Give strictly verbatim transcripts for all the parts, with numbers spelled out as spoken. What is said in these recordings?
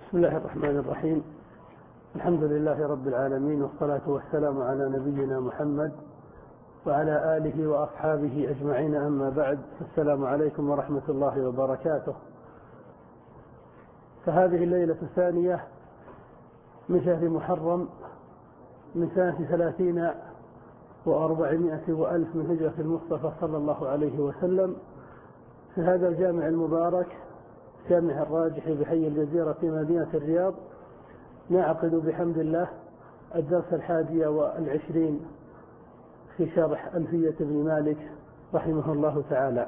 بسم الله الرحمن الرحيم. الحمد لله رب العالمين، والصلاة والسلام على نبينا محمد وعلى آله وأصحابه أجمعين، أما بعد، السلام عليكم ورحمة الله وبركاته. فهذه الليلة الثانية من شهر محرم من سنة ثلاثين وأربعمائة وألف من هجرة المصطفى صلى الله عليه وسلم، في هذا الجامع المبارك جامع الراجح بحي الجزيرة في مدينة الرياض، نعقد بحمد الله الدرس الحادي والعشرين في شرح ألفية ابن مالك رحمه الله تعالى.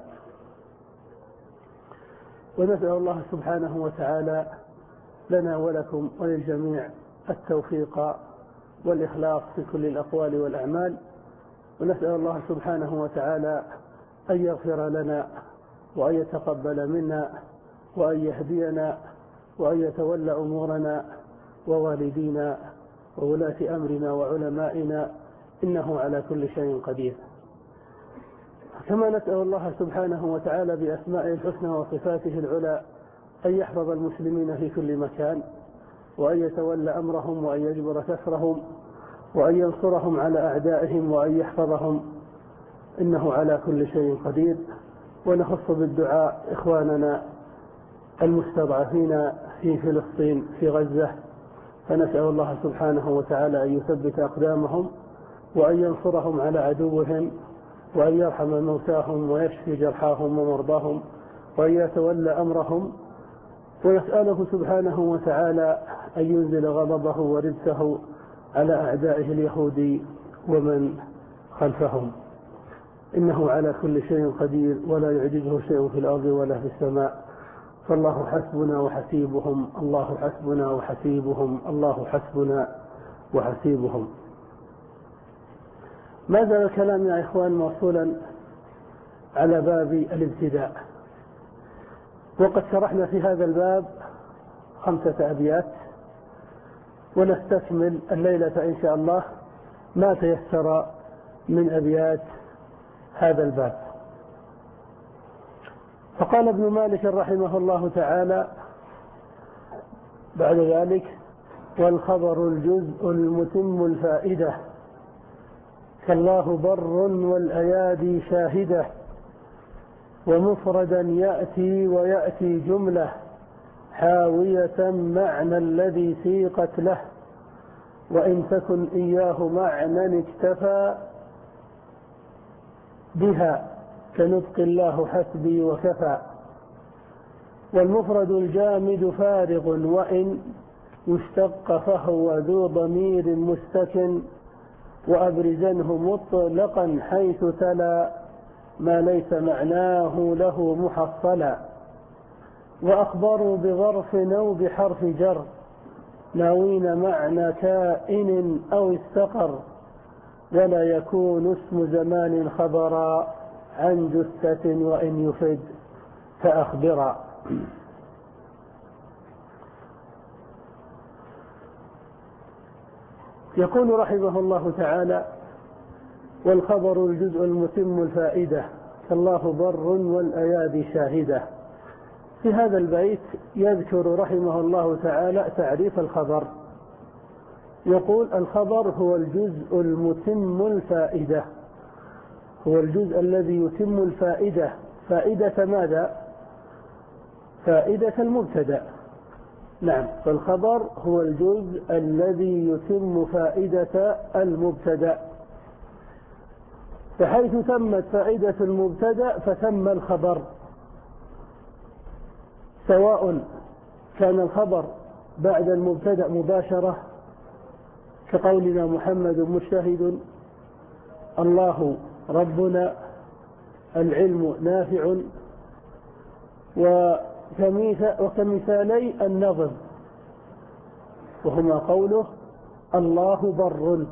ونسأل الله سبحانه وتعالى لنا ولكم وللجميع التوفيق والإخلاص في كل الأقوال والأعمال، ونسأل الله سبحانه وتعالى أن يغفر لنا وأن يتقبل منا وأن يهدينا وأن يتولى أمورنا ووالدينا وولاة أمرنا وعلمائنا، إنه على كل شيء قدير. كما نسأل الله سبحانه وتعالى بأسمائه الحسنى وصفاته العلى أن يحفظ المسلمين في كل مكان، وأن يتولى أمرهم، وأن يجبر كسرهم، وأن ينصرهم على أعدائهم، وأن يحفظهم، إنه على كل شيء قدير. ونخص بالدعاء إخواننا المستضعفين في فلسطين في غزة، فنسأل الله سبحانه وتعالى أن يثبت أقدامهم، وأن ينصرهم على عدوهم، وأن يرحم موتاهم ويشفي جرحاهم ومرضاهم، وأن يتولى أمرهم. ونسأله سبحانه وتعالى أن ينزل غضبه ورجسه على أعدائه اليهود ومن خلفهم، إنه على كل شيء قدير، ولا يعجزه شيء في الأرض ولا في السماء. فالله حسبنا وحسيبهم، الله حسبنا وحسيبهم، الله حسبنا وحسيبهم. ما زال الكلام يا إخوان موصولا على باب الابتداء، وقد شرحنا في هذا الباب خمسة أبيات، ونستكمل الليلة إن شاء الله ما تيسر من أبيات هذا الباب. فقال ابن مالك رحمه الله تعالى بعد ذلك: والخبر الجزء المتم الفائدة، كالله بر والأيادي شاهدة، ومفردا يأتي ويأتي جملة، حاوية معنى الذي سيقت له، وإن تكن إياه معنى اكتفى بها، كنطق الله حسبي وكفى. والمفرد الجامد فارغ، وإن يشتق فهو ذو ضمير مستكن، وأبرزنه مطلقا حيث تلا ما ليس معناه له محصلا. وأخبروا بظرف أو بحرف جر، ناوين معنى كائن أو استقر، ولا يكون اسم زمان خبرا عن جثة، وإن يفد فأخبرا. يقول رحمه الله تعالى: والخبر الجزء المتم الفائدة، كالله بر والأيادي شاهدة. في هذا البيت يذكر رحمه الله تعالى تعريف الخبر، يقول: الخبر هو الجزء المتم الفائدة، هو الجزء الذي يتم الفائدة. فائدة ماذا؟ فائدة المبتدأ. نعم، فالخبر هو الجزء الذي يتم فائدة المبتدأ، فحيث تمت فائدة المبتدأ فتم الخبر، سواء كان الخبر بعد المبتدأ مباشرة، كقولنا محمد مجتهد، الله ربنا، العلم نافع، وكمثالي النظم، وهما قوله الله بر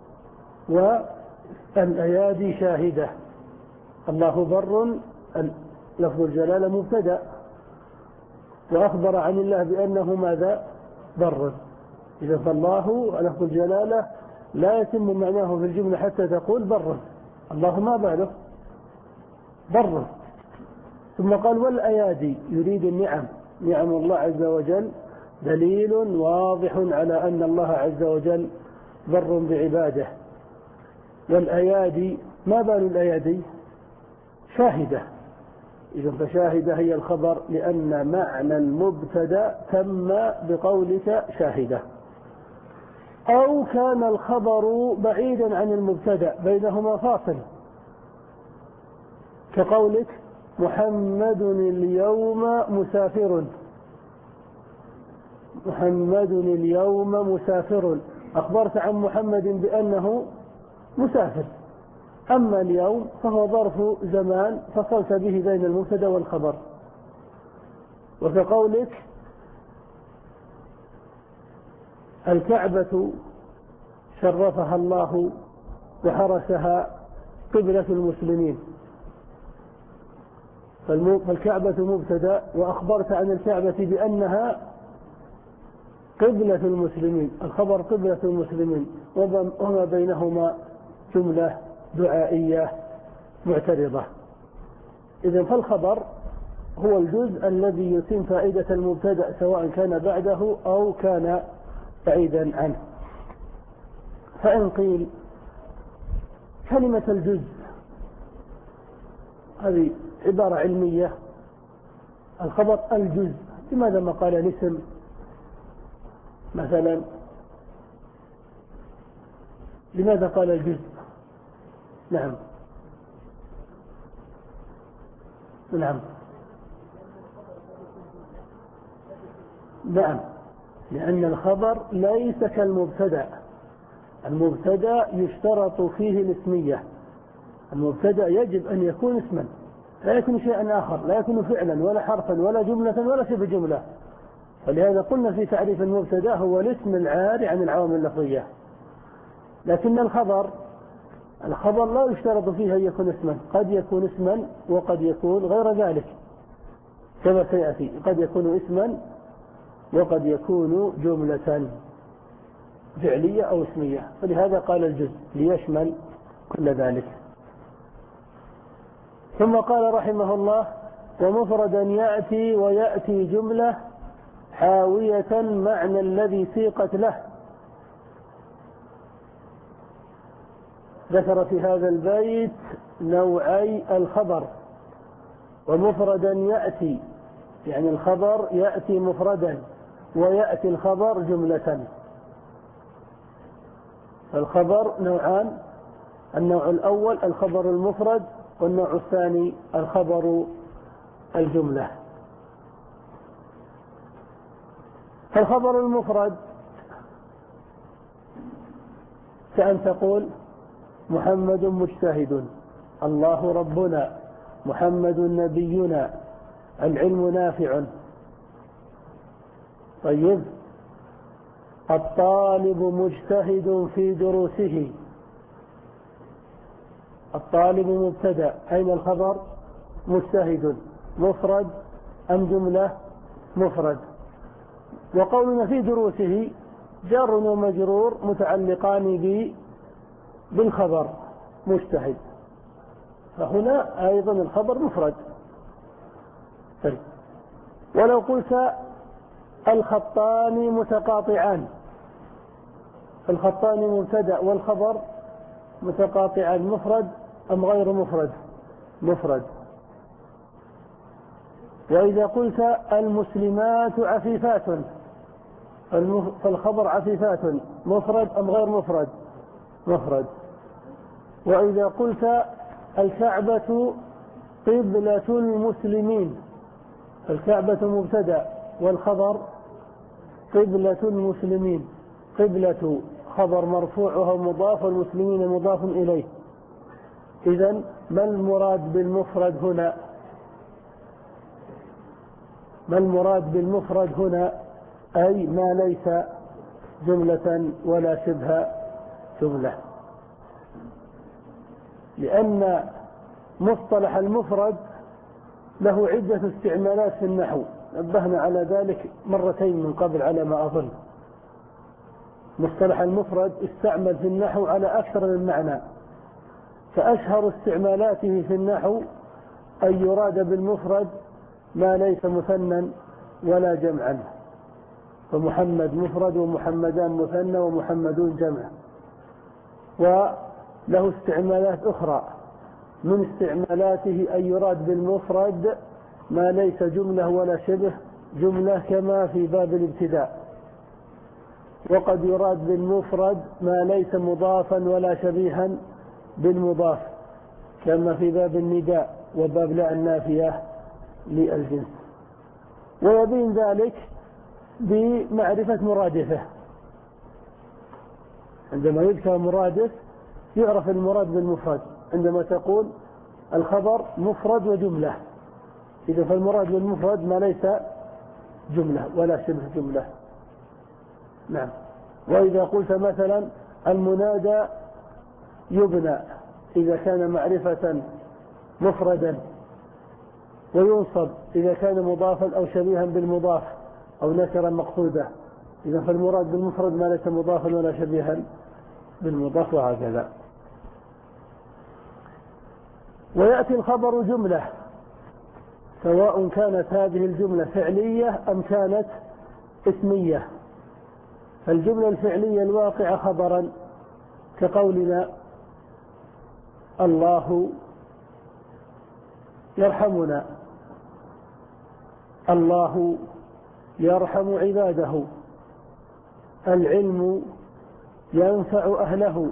والأيادي شاهدة. الله بر لفظ الجلالة مبتدأ، وأخبر عن الله بأنه ماذا؟ بر. إذا فالله لفظ الجلالة لا يتم معناه في الجملة حتى تقول بر، الله ما بعده بر. ثم قال والأيادي، يريد النعم، نعم الله عز وجل دليل واضح على أن الله عز وجل بر بعباده. والأيادي، ما بال الأيادي؟ شاهدة. إذن فشاهدة هي الخبر، لأن معنى المبتدأ تم بقولك شاهدة. أو كان الخبر بعيدا عن المبتدأ بينهما فاصل، كقولك محمد اليوم مسافر، محمد اليوم مسافر، أخبرت عن محمد بأنه مسافر. أما اليوم فهو ظرف زمان فصلت به بين المبتدأ والخبر. وكقولك الكعبة شرفها الله وحرسها قبلة المسلمين، فالكعبة مبتدأ وأخبرت عن الكعبة بأنها قبلة المسلمين، الخبر قبلة المسلمين، وما بينهما جملة دعائية معترضة. إذن فالخبر هو الجزء الذي يتم فائدة المبتدأ سواء كان بعده أو كان بعيدا عنه. فإن قيل كلمة الجزء هذه عبارة علمية، الخبر الجزء، لماذا ما قال الاسم مثلا؟ لماذا قال الجزء؟ نعم نعم نعم لأن الخبر ليس كالمبتدأ. المبتدأ يشترط فيه الاسمية، المبتدأ يجب أن يكون اسما، لا يكون شيئا آخر، لا يكون فعلا ولا حرفا ولا جملة ولا شبه جملة. فلهذا قلنا في تعريف المبتدأ هو الاسم العاري عن العوامل اللفظية. لكن الخبر الخبر لا يشترط فيه أن يكون اسما، قد يكون اسما وقد يكون غير ذلك كما سيأتي، قد يكون اسما وقد يكون جملة فعلية أو اسمية. فلهذا قال الجزء ليشمل كل ذلك. ثم قال رحمه الله ومفردا يأتي ويأتي جملة حاوية معنى الذي سيقت له. ذكر في هذا البيت نوعي الخبر. ومفردا يأتي يعني الخبر يأتي مفردا ويأتي الخبر جملة. الخبر نوعان، النوع الأول الخبر المفرد، والنوع الثاني الخبر الجملة. فالخبر المفرد كأن تقول محمد مجتهد، الله ربنا، محمد نبينا، العلم نافع. طيب الطالب مجتهد في دروسه، الطالب مبتدأ، أين الخبر؟ مجتهد، مفرد أم جملة؟ مفرد. وقولنا في دروسه جار ومجرور متعلقان به بالخبر مجتهد، فهنا أيضا الخبر مفرد. طيب ولو قلت الخطان متقاطعان، الخطان مبتدأ والخبر متقاطعان، مفرد أم غير مفرد؟ مفرد. وإذا قلت المسلمات عفيفات، فالخبر عفيفات مفرد أم غير مفرد؟ مفرد. وإذا قلت الكعبة قبلة المسلمين، الكعبة مبتدأ والخبر قبلة المسلمين، قبلة خبر مرفوع وهو مضاف والمسلمين مضاف إليه. إذن ما المراد بالمفرد هنا؟ ما المراد بالمفرد هنا؟ أي ما ليس جملة ولا شبه جملة، لأن مصطلح المفرد له عدة استعمالات في النحو، نبهنا على ذلك مرتين من قبل على ما أظن. مصطلح المفرد استعمل في النحو على أكثر من معنى، فأشهر استعمالاته في النحو أن يراد بالمفرد ما ليس مثنى ولا جمعا، فمحمد مفرد ومحمدان مثنى ومحمدون جمع. وله استعمالات أخرى، من استعمالاته أن يراد بالمفرد ما ليس جملة ولا شبه جملة كما في باب الابتداء، وقد يراد بالمفرد ما ليس مضافا ولا شبيها بالمضاف كما في باب النداء وباب لا النافية للجنس. ويبين ذلك بمعرفة مرادفه، عندما يذكر مرادف يعرف المراد بالمفرد. عندما تقول الخبر مفرد وجملة، إذا فالمراد بالمفرد ما ليس جملة ولا شبه جملة. نعم. وإذا قلت مثلا المنادى يبنى، إذا كان معرفة مفردا، وينصب إذا كان مضافا أو شبيها بالمضاف أو نكرا مقصودة، إذا فالمراد بالمفرد ما ليس مضافا ولا شبيها بالمضاف، وهكذا. ويأتي الخبر جملة سواء كانت هذه الجملة فعلية أم كانت اسمية. فالجملة الفعلية الواقعة خبرا كقولنا الله يرحمنا، الله يرحم عباده، العلم ينفع أهله.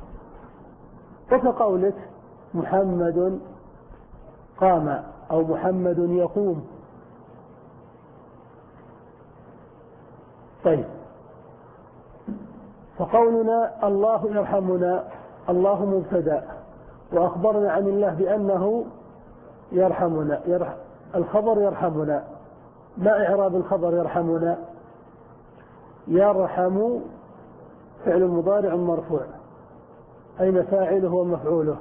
وكقولك محمد قام أو محمد يقوم. طيب، فقولنا الله يرحمنا، الله مبتدأ، وأخبرنا عن الله بأنه يرحمنا، يرح... الخبر يرحمنا. ما إعراب الخبر يرحمنا؟ يرحم فعل مضارع مرفوع، أين فاعله ومفعوله؟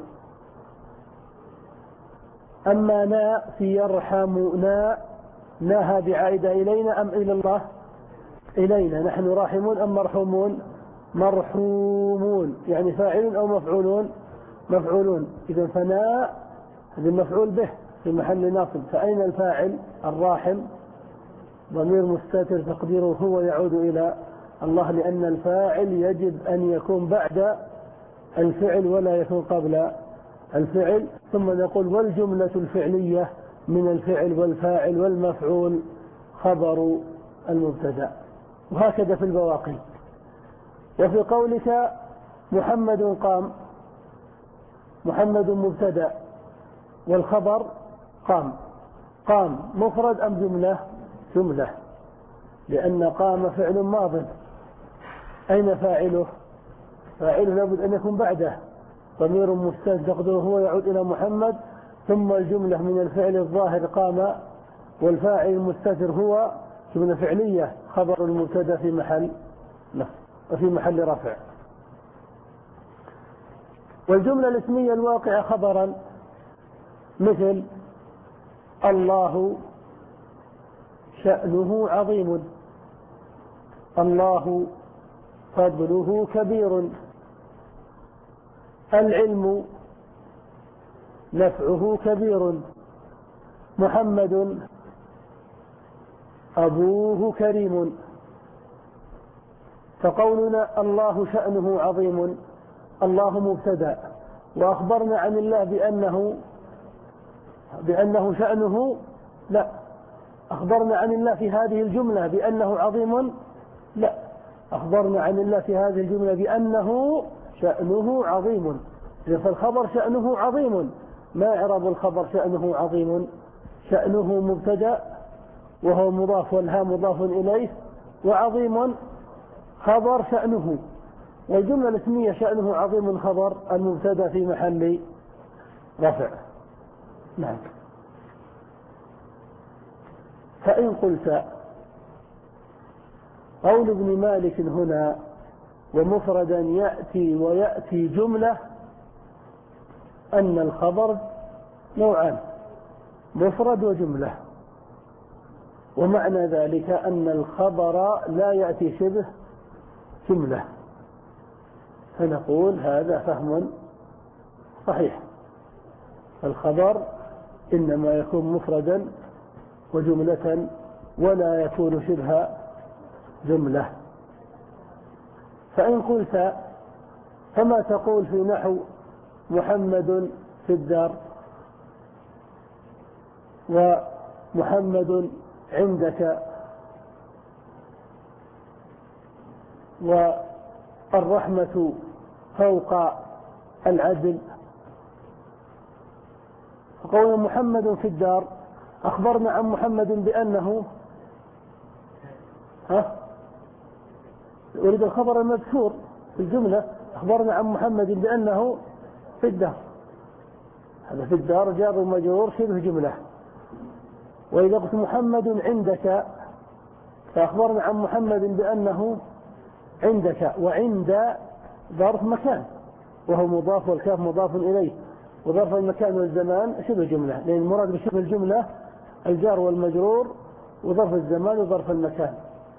أما نا في يرحمنا، نا هذه عائدة إلينا أم إلى الله؟ إلينا، نحن راحمون أم مرحومون؟ مرحومون، يعني فاعل أو مفعولون؟ مفعولون. إذا فنا هذا المفعول به في محل ناصب، فأين الفاعل؟ الراحم، ضمير مستتر تقديره هو يعود إلى الله، لأن الفاعل يجب أن يكون بعد الفعل ولا يكون قبل الفعل. ثم نقول والجملة الفعلية من الفعل والفاعل والمفعول خبر المبتدأ. وهكذا في البواقي. وفي قولك محمد قام، محمد مبتدأ والخبر قام. قام مفرد أم جملة؟ جملة، لأن قام فعل ماض. أين فاعله؟ فاعله لابد أن يكون بعده ضمير مستتر تقديره هو يعود إلى محمد، ثم الجملة من الفعل الظاهر قام، والفاعل المستتر هو جملة فعلية خبر المبتدأ في محل نصب وفي محل رفع. والجملة الاسمية الواقعة خبرا مثل الله شأنه عظيم، الله فضله كبير، العلم نفعه كبير، محمد أبوه كريم. فقولنا الله شأنه عظيم، الله مبتدأ، وأخبرنا عن الله بأنه بأنه شأنه، لا، أخبرنا عن الله في هذه الجملة بأنه عظيم، لا، أخبرنا عن الله في هذه الجملة بأنه شأنه عظيم. فالخبر شأنه عظيم. ما إعراب الخبر شأنه عظيم؟ شأنه مبتدأ وهو مضاف والها مضاف إليه، وعظيم خبر شأنه. والجملة الاسمية شأنه عظيم خبر المبتدأ في محل رفع. نعم. فإن قلت قول ابن مالك هنا ومفردا يأتي ويأتي جملة، أن الخبر نوعان، مفرد وجملة. ومعنى ذلك أن الخبر لا يأتي شبه جملة، فنقول هذا فهم صحيح. الخبر إنما يكون مفردا وجملة ولا يكون شبه جملة. فإن قلت فما تقول في نحو محمد في الدار ومحمد عندك والرحمة فوق العدل؟ فقول محمد في الدار أخبرنا عن محمد بأنه ها أريد الخبر المذكور في الجملة، أخبرنا عن محمد بأنه في الدار، هذا في الدار جار ومجرور شبه جملة. وإذا قلت محمد عندك فأخبرنا عن محمد بأنه عندك، وعند ظرف مكان وهو مضاف والكاف مضاف إليه، وظرف المكان والزمان شبه جملة، لأن المراد بشبه الجملة الجار والمجرور وظرف الزمان وظرف المكان.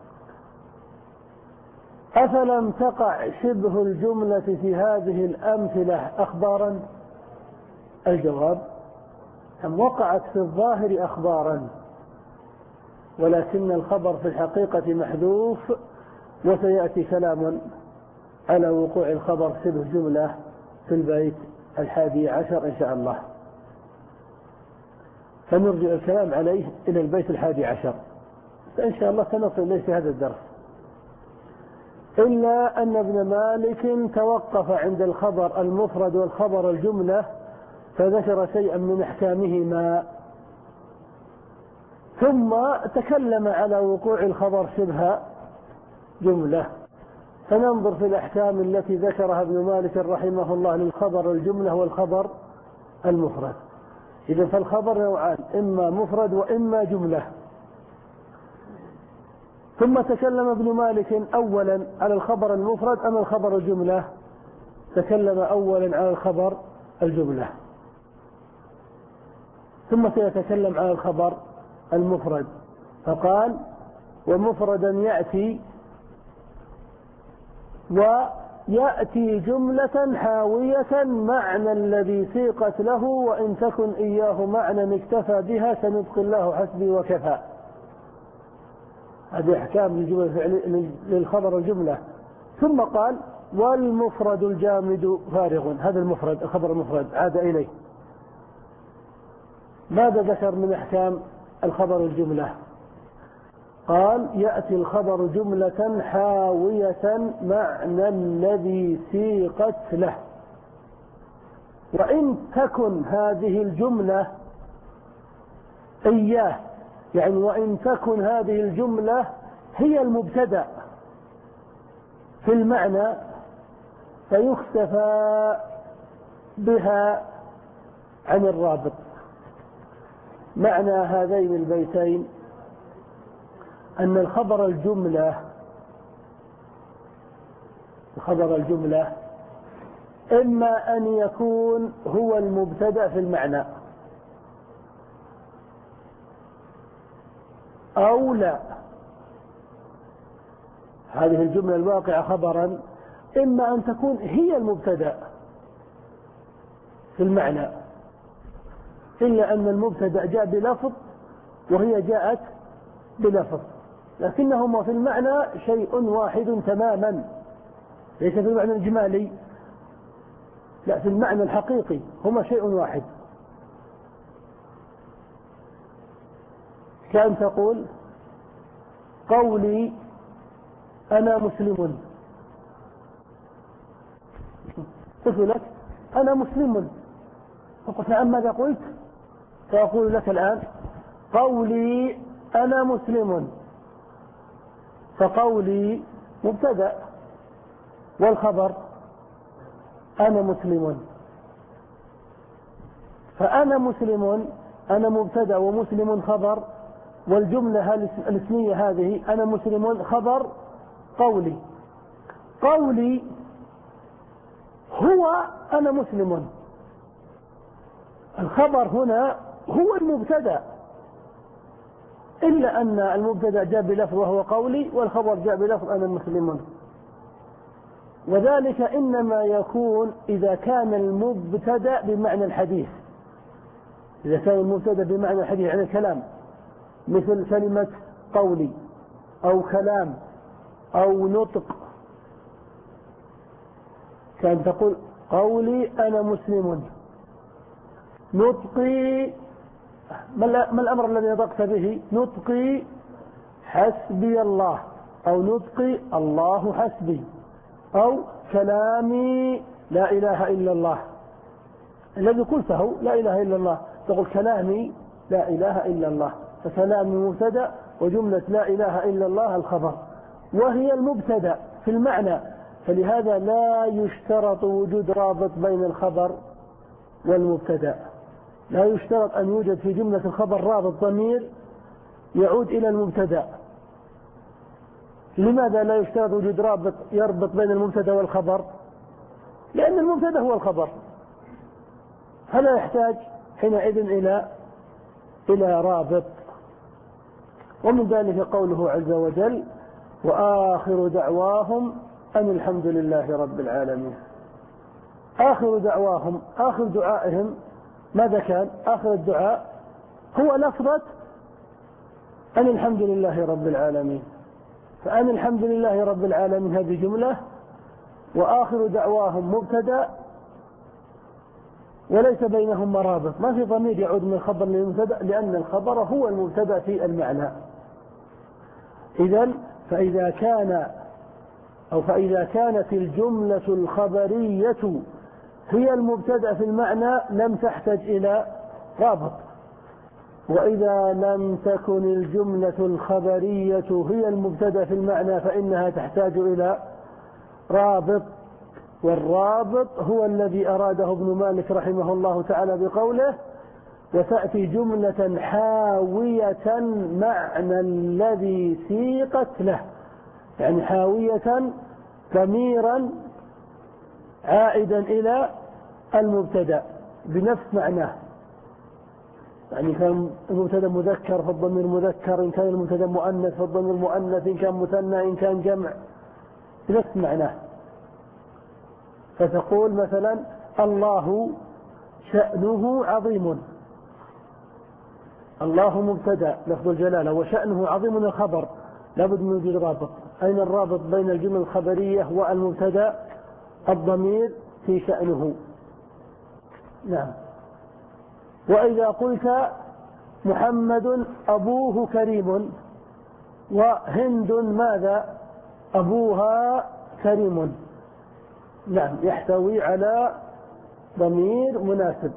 أفلم تقع شبه الجملة في هذه الأمثلة أخبارا؟ الجواب أم وقعت في الظاهر أخبارا، ولكن الخبر في الحقيقة محذوف، وسيأتي كلام على وقوع الخبر شبه جملة في البيت الحادي عشر إن شاء الله، فنرجع الكلام عليه إلى البيت الحادي عشر فإن شاء الله سنصل إليه في هذا الدرس. إلا أن ابن مالك توقف عند الخبر المفرد والخبر الجملة فذكر شيئا من أحكامهما، ثم تكلم على وقوع الخبر شبه جملة. فننظر في الأحكام التي ذكرها ابن مالك رحمه الله للخبر الجملة والخبر المفرد. إذن فالخبر نوعان، إما مفرد وإما جملة. ثم تكلم ابن مالك أولا على الخبر المفرد أم الخبر الجملة؟ تكلم أولا على الخبر الجملة، ثم سيتكلم على الخبر المفرد، فقال ومفردا يأتي ويأتي جملة حاوية معنى الذي سيقت له، وإن تكن إياه معنى اكتفى بها سنبقي الله حسبي وكفى. هذه أحكام للخبر الجملة. ثم قال والمفرد الجامد فارغ، هذا المفرد الخبر المفرد عاد إليه. ماذا ذكر من أحكام الخبر الجملة؟ قال يأتي الخبر جملة حاوية معنى الذي سيقت له، وإن تكن هذه الجملة إياه، يعني وإن تكن هذه الجملة هي المبتدأ في المعنى فيختفى بها عن الرابط. معنى هذين البيتين أن الخبر الجملة خبر الجملة إما أن يكون هو المبتدأ في المعنى أو لا. هذه الجملة الواقعة خبرا إما أن تكون هي المبتدأ في المعنى، إلا أن المبتدأ جاء بلفظ وهي جاءت بلفظ، لكنهما في المعنى شيء واحد تماما، ليس في المعنى الإجمالي، لا في المعنى الحقيقي هما شيء واحد. كأن تقول قولي أنا مسلم، قلت لك أنا مسلم، فقلت نعم ماذا قلت؟ فأقول لك الآن قولي أنا مسلم، فقولي مبتدأ والخبر أنا مسلم، فأنا مسلم أنا مبتدأ ومسلم خبر، والجملة الاسمية هذه أنا مسلم خبر قولي. قولي هو أنا مسلم، الخبر هنا هو المبتدأ، إلا أن المبتدأ جاء بلفظ وهو قولي، والخبر جاء بلفظ أنا مسلم. وذلك إنما يكون إذا كان المبتدأ بمعنى الحديث، إذا كان المبتدأ بمعنى الحديث عن الكلام، مثل كلمة قولي أو كلام أو نطق، كان تقول قولي أنا مسلم، نطقي ما الأمر الذي نطقت به؟ نطقي حسبي الله، أو نطقي الله حسبي، أو كلامي لا إله إلا الله. الذي قلته لا إله إلا الله، تقول كلامي لا إله إلا الله، فكلامي مبتدأ وجملة لا إله إلا الله الخبر، وهي المبتدأ في المعنى، فلهذا لا يشترط وجود رابط بين الخبر والمبتدأ. لا يشترط أن يوجد في جملة الخبر رابط ضمير يعود إلى المبتدأ. لماذا لا يشترط وجود رابط يربط بين المبتدأ والخبر؟ لأن المبتدأ هو الخبر، فلا يحتاج حينئذ إلى إلى رابط. ومن ذلك قوله عز وجل: وآخر دعواهم أن الحمد لله رب العالمين. آخر دعواهم، آخر دعائهم ماذا كان؟ آخر الدعاء هو لفظة أن الحمد لله رب العالمين، فأن الحمد لله رب العالمين هذه جملة، وآخر دعواهم مبتدأ وليس بينهم مرابط، ما في ضمير يعود من الخبر للمبتدأ، لأن الخبر هو المبتدأ في المعنى. إذن فإذا كان أو فإذا كانت الجملة الخبرية هي المبتدأ في المعنى لم تحتاج إلى رابط، وإذا لم تكن الجملة الخبرية هي المبتدأ في المعنى فإنها تحتاج إلى رابط. والرابط هو الذي أراده ابن مالك رحمه الله تعالى بقوله: وتأتي جملة حاوية معنى الذي سيقت له، يعني حاوية ضميرا عائدا إلى المبتدأ بنفس معناه، يعني كان المبتدأ مذكر فالضمير مذكر، إن كان المبتدأ مؤنث فالضمير مؤنث، إن كان مثنى إن كان جمع، بنفس معناه. فتقول مثلا: الله شأنه عظيم، الله مبتدأ لفظ الجلالة، وشأنه عظيم الخبر، لابد من وجود رابط. أين الرابط بين الجملة الخبرية والمبتدأ؟ الضمير في شأنه. نعم. وإذا قلت محمد أبوه كريم، وهند ماذا؟ أبوها كريم، نعم، يحتوي على ضمير مناسب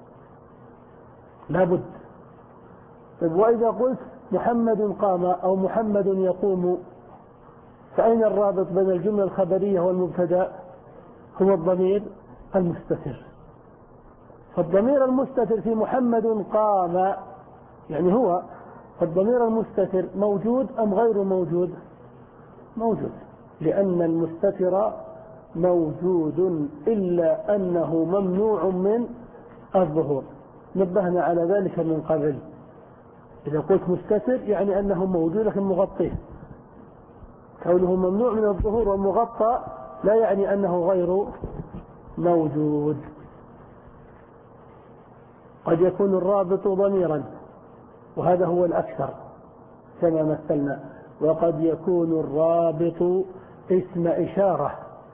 لابد. طيب وإذا قلت محمد قام أو محمد يقوم، فأين الرابط بين الجملة الخبرية والمبتدأ؟ هو الضمير المستتر. فالضمير المستتر في محمد قام يعني هو، فالضمير المستتر موجود أم غير موجود؟ موجود، لأن المستتر موجود إلا أنه ممنوع من الظهور، نبهنا على ذلك من قبل. إذا قلت مستتر يعني أنه موجود لكن مغطيه، كونه ممنوع من الظهور ومغطى لا يعني أنه غير موجود. قد يكون الرابط ضميرا وهذا هو الأكثر كما مثلنا، وقد يكون الرابط اسم إشارة،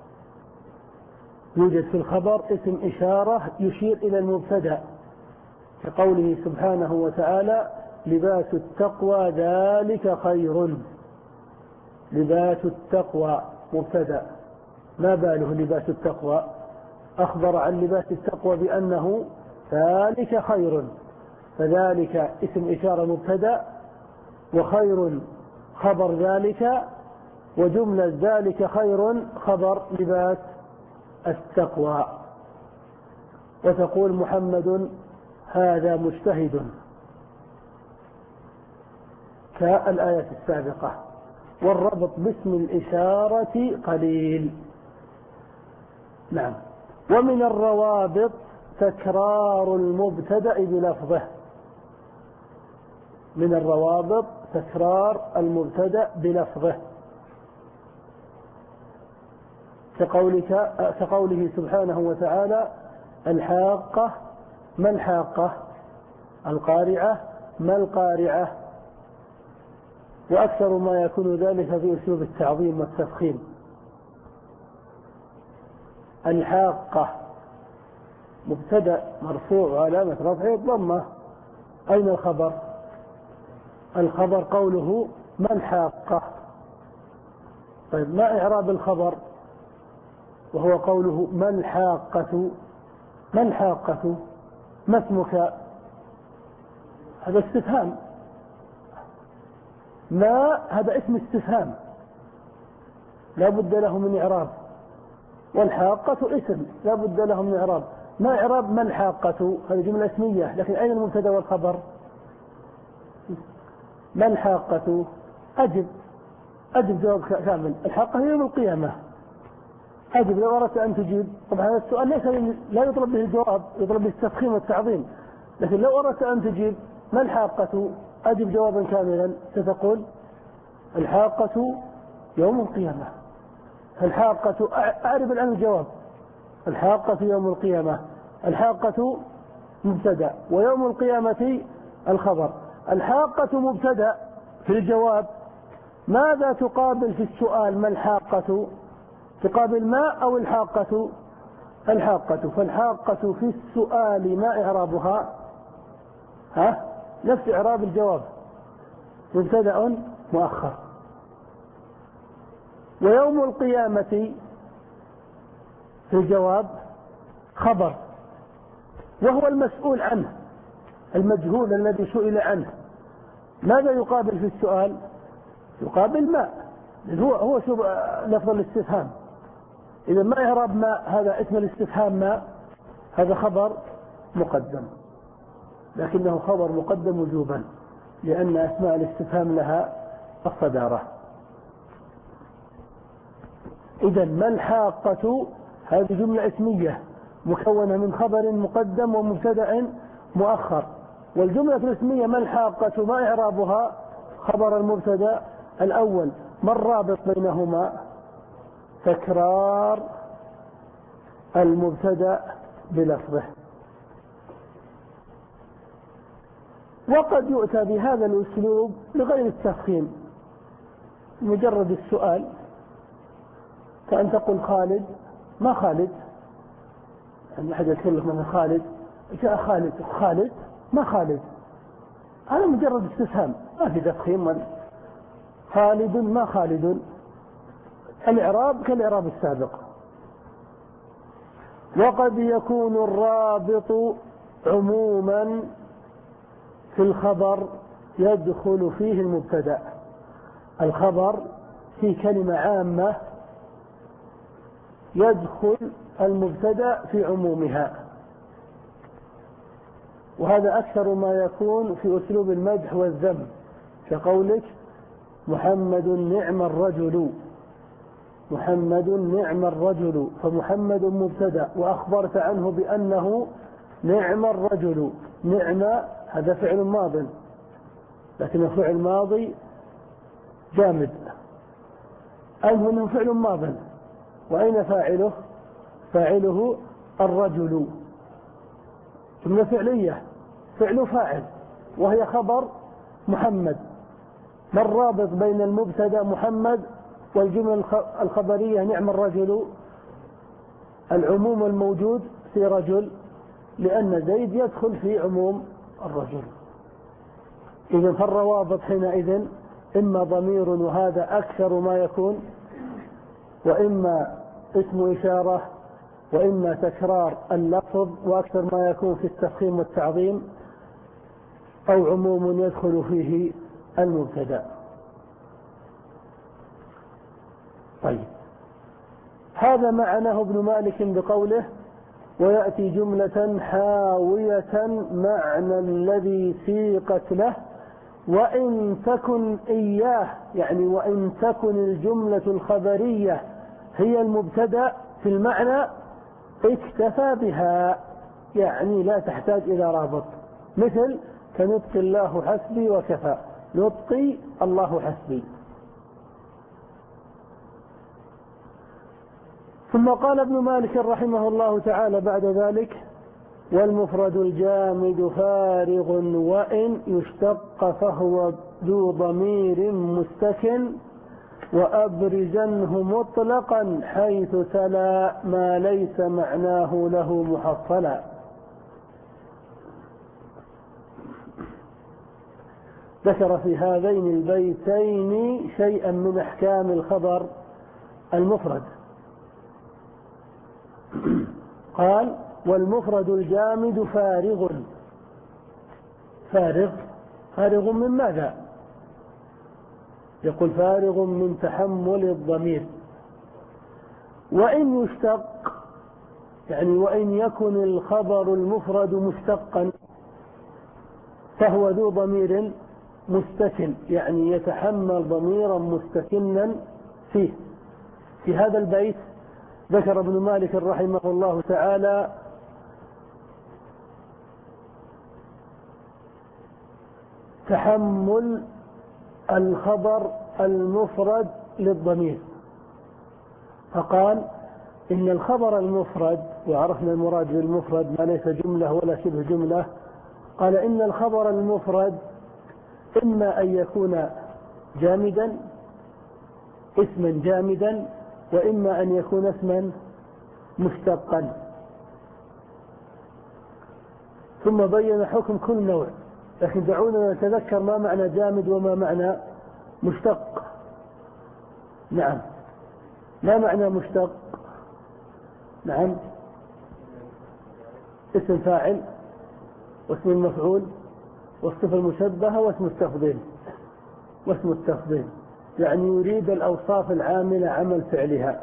يوجد في الخبر اسم إشارة يشير إلى المبتدأ، كقوله سبحانه وتعالى: لباس التقوى ذلك خير. لباس التقوى مبتدأ، ما باله لباس التقوى؟ أخبر عن لباس التقوى بأنه ذلك خير، فذلك اسم إشارة مبتدأ، وخير خبر ذلك، وجملة ذلك خير خبر لباس التقوى. وتقول محمد هذا مجتهد كالآية السابقة. والربط باسم الإشارة قليل. نعم. ومن الروابط تكرار المبتدأ بلفظه، من الروابط تكرار المبتدأ بلفظه، كقولك كقوله سبحانه وتعالى: الحاقة ما الحاقة؟ القارعة ما القارعة؟ وأكثر ما يكون ذلك في أسلوب التعظيم والتفخيم. الحاقة مبتدأ مرفوع وعلامة رفعه الضمة. أين الخبر؟ الخبر قوله ما الحاقة. طيب ما إعراب الخبر وهو قوله ما الحاقة؟ ما الحاقة؟ ما اسمك؟ هذا استفهام. ما هذا اسم استفهام لا بد له من إعراب، والحاقة اسم لا بد له من إعراب. ما إعراب ما الحاقة؟ هذه جملة اسمية، لكن أين المبتدأ والخبر؟ ما الحاقة؟ أجب أجب جواب كامل. الحاقة هي يوم القيامة. أجب لو أردت أن تجيب. طبعا هذا السؤال ليس لا يطلب به الجواب، يطلب به التفخيم والتعظيم. لكن لو أردت أن تجيب ما الحاقة أجب جوابا كاملا، ستقول الحاقة يوم القيامة. الحاقة أعرف الآن الجواب. الحاقة يوم القيامة. الحاقة مبتدأ ويوم القيامة الخبر. الحاقة مبتدأ في الجواب. ماذا تقابل في السؤال ما الحاقة؟ تقابل ما أو الحاقة؟ الحاقة. فالحاقة في السؤال ما إعرابها؟ ها؟ نفس إعراب الجواب، مبتدأ مؤخر. ويوم القيامة في الجواب خبر، وهو المسؤول عنه المجهول الذي سئل عنه. ماذا يقابل في السؤال؟ يقابل ما، هو هو لفظ الاستفهام. إذا ما إعراب ما؟ هذا اسم الاستفهام ما، هذا خبر مقدم، لكنه خبر مقدم وجوبا لأن أسماء الاستفهام لها الصدارة. إذا ما الحاقة هذه جملة اسمية مكونة من خبر مقدم ومبتدأ مؤخر. والجملة الاسمية ما الحاقة ما إعرابها؟ خبر المبتدأ الأول. ما الرابط بينهما؟ تكرار المبتدأ بلفظه. وقد يؤتى بهذا الأسلوب لغير التفخيم، مجرد السؤال، كأن تقول خالد ما خالد، يعني أحد يتكلم من خالد، جاء خالد خالد ما خالد، هذا مجرد استفهام ما في تفخيم. خالد ما خالد، الإعراب كالإعراب السابق. وقد يكون الرابط عموما في الخبر يدخل فيه المبتدأ. الخبر في كلمة عامة يدخل المبتدأ في عمومها، وهذا أكثر ما يكون في أسلوب المدح والذم، كقولك محمد نعم الرجل. محمد نعم الرجل، فمحمد مبتدأ وأخبرت عنه بأنه نعم الرجل. نعم هذا فعل ماض، لكنه فعل ماضي جامد. أنه من فعل ماض، وأين فاعله؟ فاعله الرجل، جملة فعلية، فعل فاعل، وهي خبر محمد. ما الرابط بين المبتدأ محمد والجملة الخبرية نعم الرجل؟ العموم الموجود في رجل، لأن زيد يدخل في عموم الرجل. إذا فالروابط حينئذ إما ضمير، وهذا أكثر ما يكون، وإما اسم إشارة، وإما تكرار اللفظ، وأكثر ما يكون في التفخيم والتعظيم، أو عموم يدخل فيه المبتدأ. طيب، هذا معناه ابن مالك بقوله ويأتي جملة حاوية معنى الذي سيقت له وإن تكن إياه، يعني وإن تكن الجملة الخبرية هي المبتدأ في المعنى اكتفى بها، يعني لا تحتاج إلى رابط، مثل كنطق الله حسبي وكفى، نطقي الله حسبي. ثم قال ابن مالك رحمه الله تعالى بعد ذلك والمفرد الجامد فارغ وإن يشتق فهو ذو ضمير مستكن وأبرزنه مطلقا حيث تلا ما ليس معناه له محصلا. ذكر في هذين البيتين شيئا من أحكام الخبر المفرد. قال: والمفرد الجامد فارغ. فارغ فارغ من ماذا؟ يقول: فارغ من تحمل الضمير. وإن يشتق، يعني وإن يكن الخبر المفرد مشتقا، فهو ذو ضمير مستكن، يعني يتحمل ضميرا مستكنا فيه. في هذا البيت ذكر ابن مالك رحمه الله تعالى تحمل الخبر المفرد للضمير، فقال: إن الخبر المفرد، وعرفنا المراد بالمفرد ما ليس جملة ولا شبه جملة، قال: إن الخبر المفرد إما أن يكون جامدا، اسما جامدا، وإما أن يكون اسما مشتقا. ثم بين حكم كل نوع، لكن دعونا نتذكر ما معنى جامد وما معنى مشتق. نعم، ما معنى مشتق؟ نعم، اسم فاعل واسم المفعول والصفة المشبهة واسم التفضيل. واسم التفضيل يعني يريد الأوصاف العاملة عمل فعلها،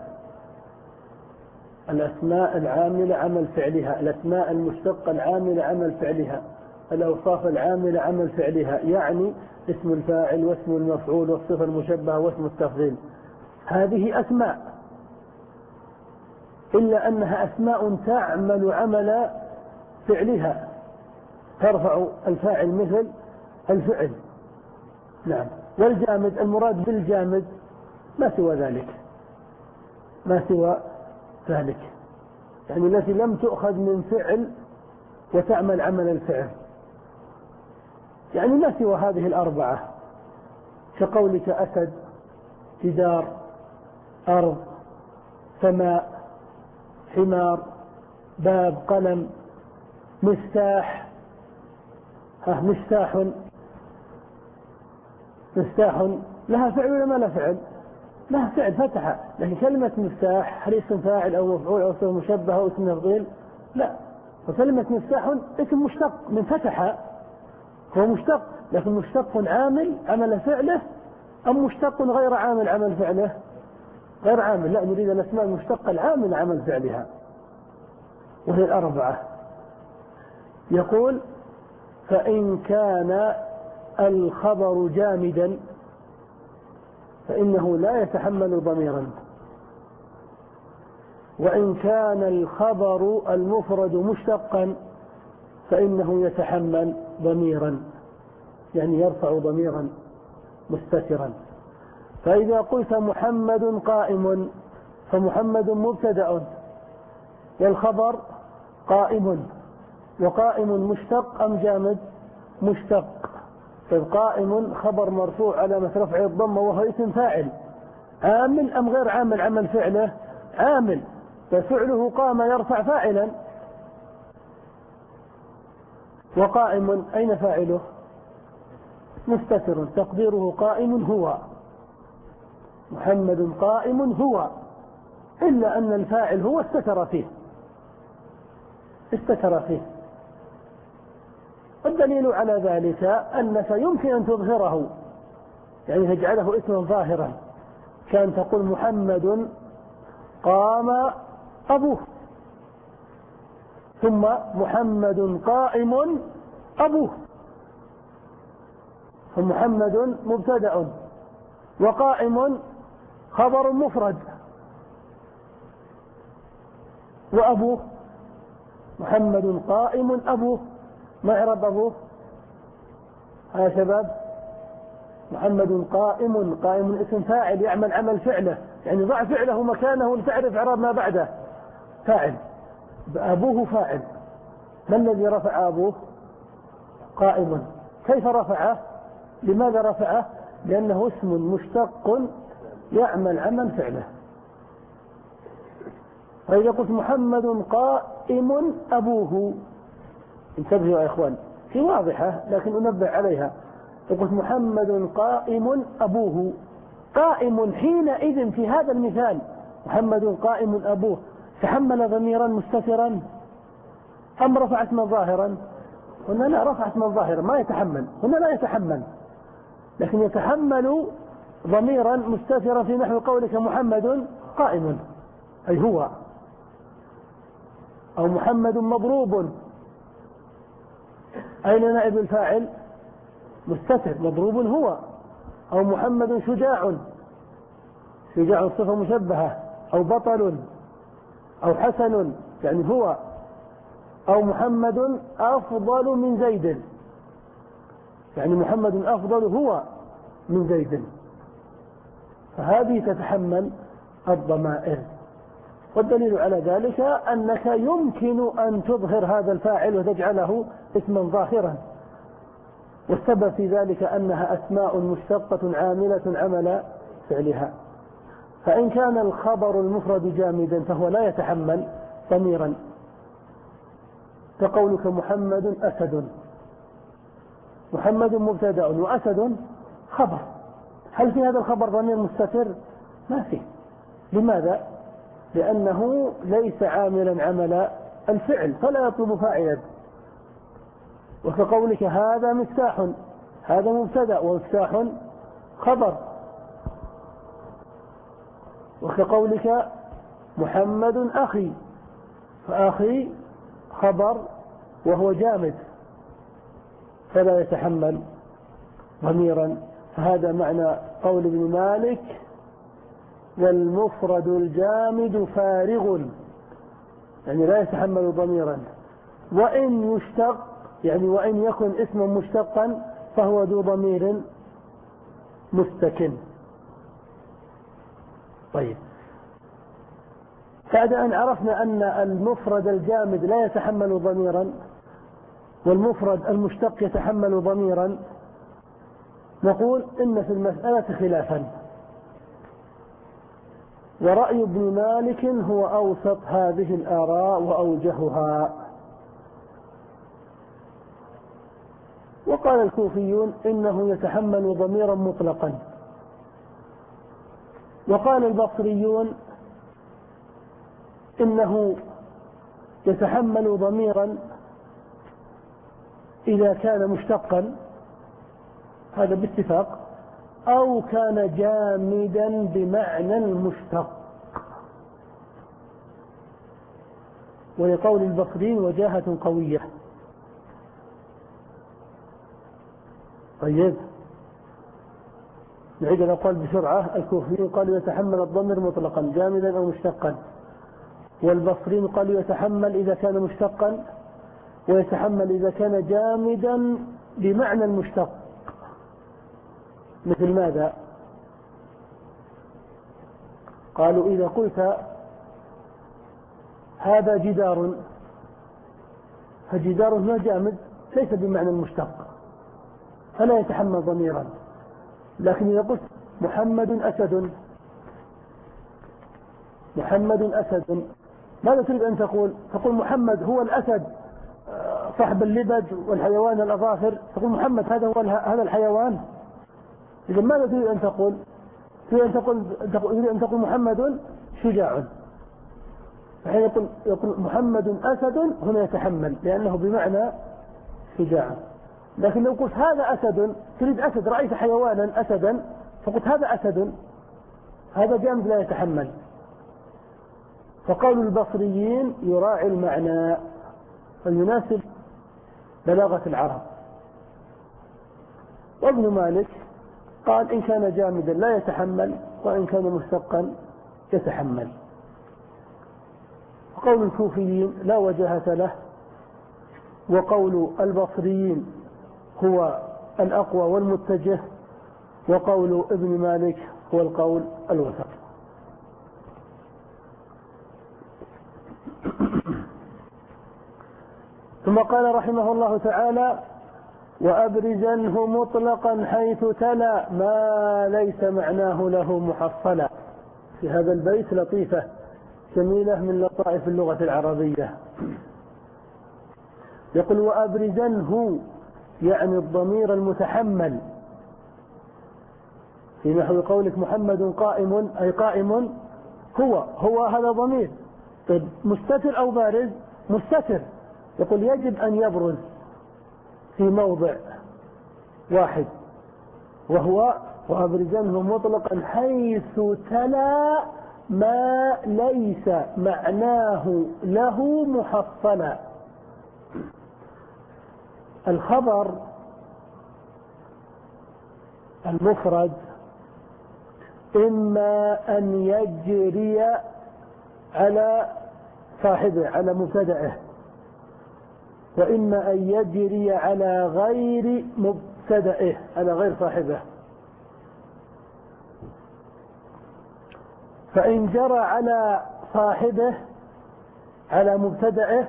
الأسماء العاملة عمل فعلها، الأسماء المشتقة العاملة عمل فعلها، الأوصاف العاملة عمل فعلها، يعني اسم الفاعل واسم المفعول والصفة المشبهة واسم التفضيل. هذه أسماء، إلا أنها أسماء تعمل عمل فعلها، ترفع الفاعل مثل الفعل. نعم. والجامد، المراد بالجامد ما سوى ذلك، ما سوى ذلك، يعني التي لم تؤخذ من فعل وتعمل عمل الفعل، يعني ما سوى هذه الأربعة، كقولك أسد، جدار، أرض، سماء، حمار، باب، قلم، مفتاح. ها، مفتاح، مفتاح لها فعل ولا ما لها فعل؟ لها فعل، فتح. لكن كلمة مفتاح هل اسم فاعل أو مفعول أو اسم مشبه أو اسم تفضيل؟ لا. وكلمة مفتاح اسم مشتق من فتح، هو مشتق، لكن مشتق عامل عمل فعله أم مشتق غير عامل عمل فعله؟ غير عامل. لا، نريد الأسماء المشتقة العامل عمل فعلها، وهي الأربعة. يقول: فإن كان الخبر جامدا فإنه لا يتحمل ضميرا، وإن كان الخبر المفرد مشتقا فإنه يتحمل ضميرا، يعني يرفع ضميرا مستترا. فإذا قلت محمد قائم فمحمد مبتدأ والخبر قائم، وقائم مشتق أم جامد؟ مشتق. فالقائم خبر مرفوع علامة رفعه الضمة وهو اسم فاعل، عامل أم غير عامل عمل فعله؟ عامل، ففعله قام يرفع فاعلا. وقائم أين فاعله؟ مستتر، تقديره قائم هو، محمد قائم هو، إلا أن الفاعل هو استتر فيه، استتر فيه. والدليل على ذلك أنك يمكن أن تظهره، يعني تجعله اسما ظاهرا، كان تقول محمد قام أبوه، ثم محمد قائم أبوه، فمحمد مبتدأ وقائم خبر مفرد، وأبوه محمد قائم أبوه، ما إعراب أبوه؟ ها يا شباب، محمد قائم، قائم اسم فاعل يعمل عمل فعله، يعني ضع فعله مكانه لتعرف إعراب ما بعده، فاعل. أبوه فاعل، ما الذي رفع أبوه؟ قائم. كيف رفعه؟ لماذا رفعه؟ لأنه اسم مشتق يعمل عمل فعله. فإذا قلت محمد قائم أبوه، انتبهوا يا إخوان، هي واضحة لكن أنبه عليها. قلت محمد قائم أبوه، قائم حينئذ في هذا المثال محمد قائم أبوه تحمل ضميرا مستترا أم رفع اسما ظاهرا؟ هنا لا، رفع اسما ظاهرا ما يتحمل، هنا لا يتحمل، لكن يتحمل ضميرا مستترا في نحو قولك محمد قائم أي هو، أو محمد مضروب، أين نائب الفاعل؟ مستتر، مضروب هو. أو محمد شجاع، شجاع صفة مشبهة، أو بطل، أو حسن يعني هو. أو محمد أفضل من زيد، يعني محمد أفضل هو من زيد، فهذه تتحمل الضمائر. والدليل على ذلك أنك يمكن أن تظهر هذا الفاعل وتجعله اسما ظاهرا، والسبب في ذلك أنها أسماء مشتقة عاملة عمل فعلها. فإن كان الخبر المفرد جامدا فهو لا يتحمل ضميرا، كقولك محمد أسد، محمد مبتدأ وأسد خبر، هل في هذا الخبر ضمير مستتر؟ ما فيه. لماذا؟ لأنه ليس عاملا عمل الفعل فلا يطلب فاعلا. وكقولك هذا مفتاح، هذا مبتدأ ومفتاح خبر. وكقولك محمد أخي، فأخي خبر وهو جامد فلا يتحمل ضميرا. فهذا معنى قول ابن مالك والمفرد الجامد فارغ، يعني لا يتحمل ضميرا. وإن يشتق يعني وإن يكن اسما مشتقا فهو ذو ضمير مستكن. طيب، بعد أن عرفنا أن المفرد الجامد لا يتحمل ضميرا والمفرد المشتق يتحمل ضميرا، نقول إن في المسألة خلافا، ورأي ابن مالك هو أوسط هذه الآراء وأوجهها. وقال الكوفيون إنه يتحمل ضميرا مطلقا، وقال البصريون إنه يتحمل ضميرا إذا كان مشتقا، هذا باتفاق، أو كان جامدا بمعنى المشتق. ولقول البصريين وجاهة قوية. طيب، نعيد الأقوال بسرعة. الكوفيين قالوا يتحمل الضمير مطلقا جامدا أو مشتقا، والبصريين قالوا يتحمل إذا كان مشتقا، ويتحمل إذا كان جامدا بمعنى المشتق. مثل ماذا؟ قالوا إذا قلت هذا جدار، فجدار هنا جامد ليس بمعنى المشتق فلا يتحمل ضميرا. لكن إذا قلت محمد أسد، محمد أسد، ماذا تريد أن تقول؟ تقول محمد هو الأسد صاحب اللبج والحيوان الأظافر، تقول محمد هذا هو هذا الحيوان. إذا ماذا تريد أن تقول؟ تريد أن تقول, تريد أن تقول محمد شجاع، فحين يقول, يقول محمد أسد هنا يتحمل لأنه بمعنى شجاع. لكن لو قلت هذا أسد، تريد أسد، رأيت حيوانا أسدا فقلت هذا أسد، هذا جامد لا يتحمل. فقول البصريين يراعي المعنى ويناسب بلاغة العرب. وابن مالك قال إن كان جامدا لا يتحمل، وإن كان مشتقا يتحمل. وقول الكوفيين لا وجهة له، وقول البصريين هو الأقوى والمتجه، وقول ابن مالك هو القول الوسط. ثم قال رحمه الله تعالى وأبرزنه مطلقا حيث تلا ما ليس معناه له محصلا. في هذا البيت لطيفة جميلة من لطائف اللغة العربية. يقول وأبرزنه يعني الضمير المتحمل، في نحو قولك محمد قائم أي قائم هو، هو هذا ضمير. طيب مستتر أو بارز؟ مستتر. يقول يجب أن يبرز في موضع واحد، وهو وأبرزنه مطلقا حيث تلا ما ليس معناه له محصلا. الخبر المفرد إما أن يجري على صاحبه على مبتدأه، وإما أن يجري على غير مبتدأه على غير صاحبه. فإن جرى على صاحبه على مبتدأه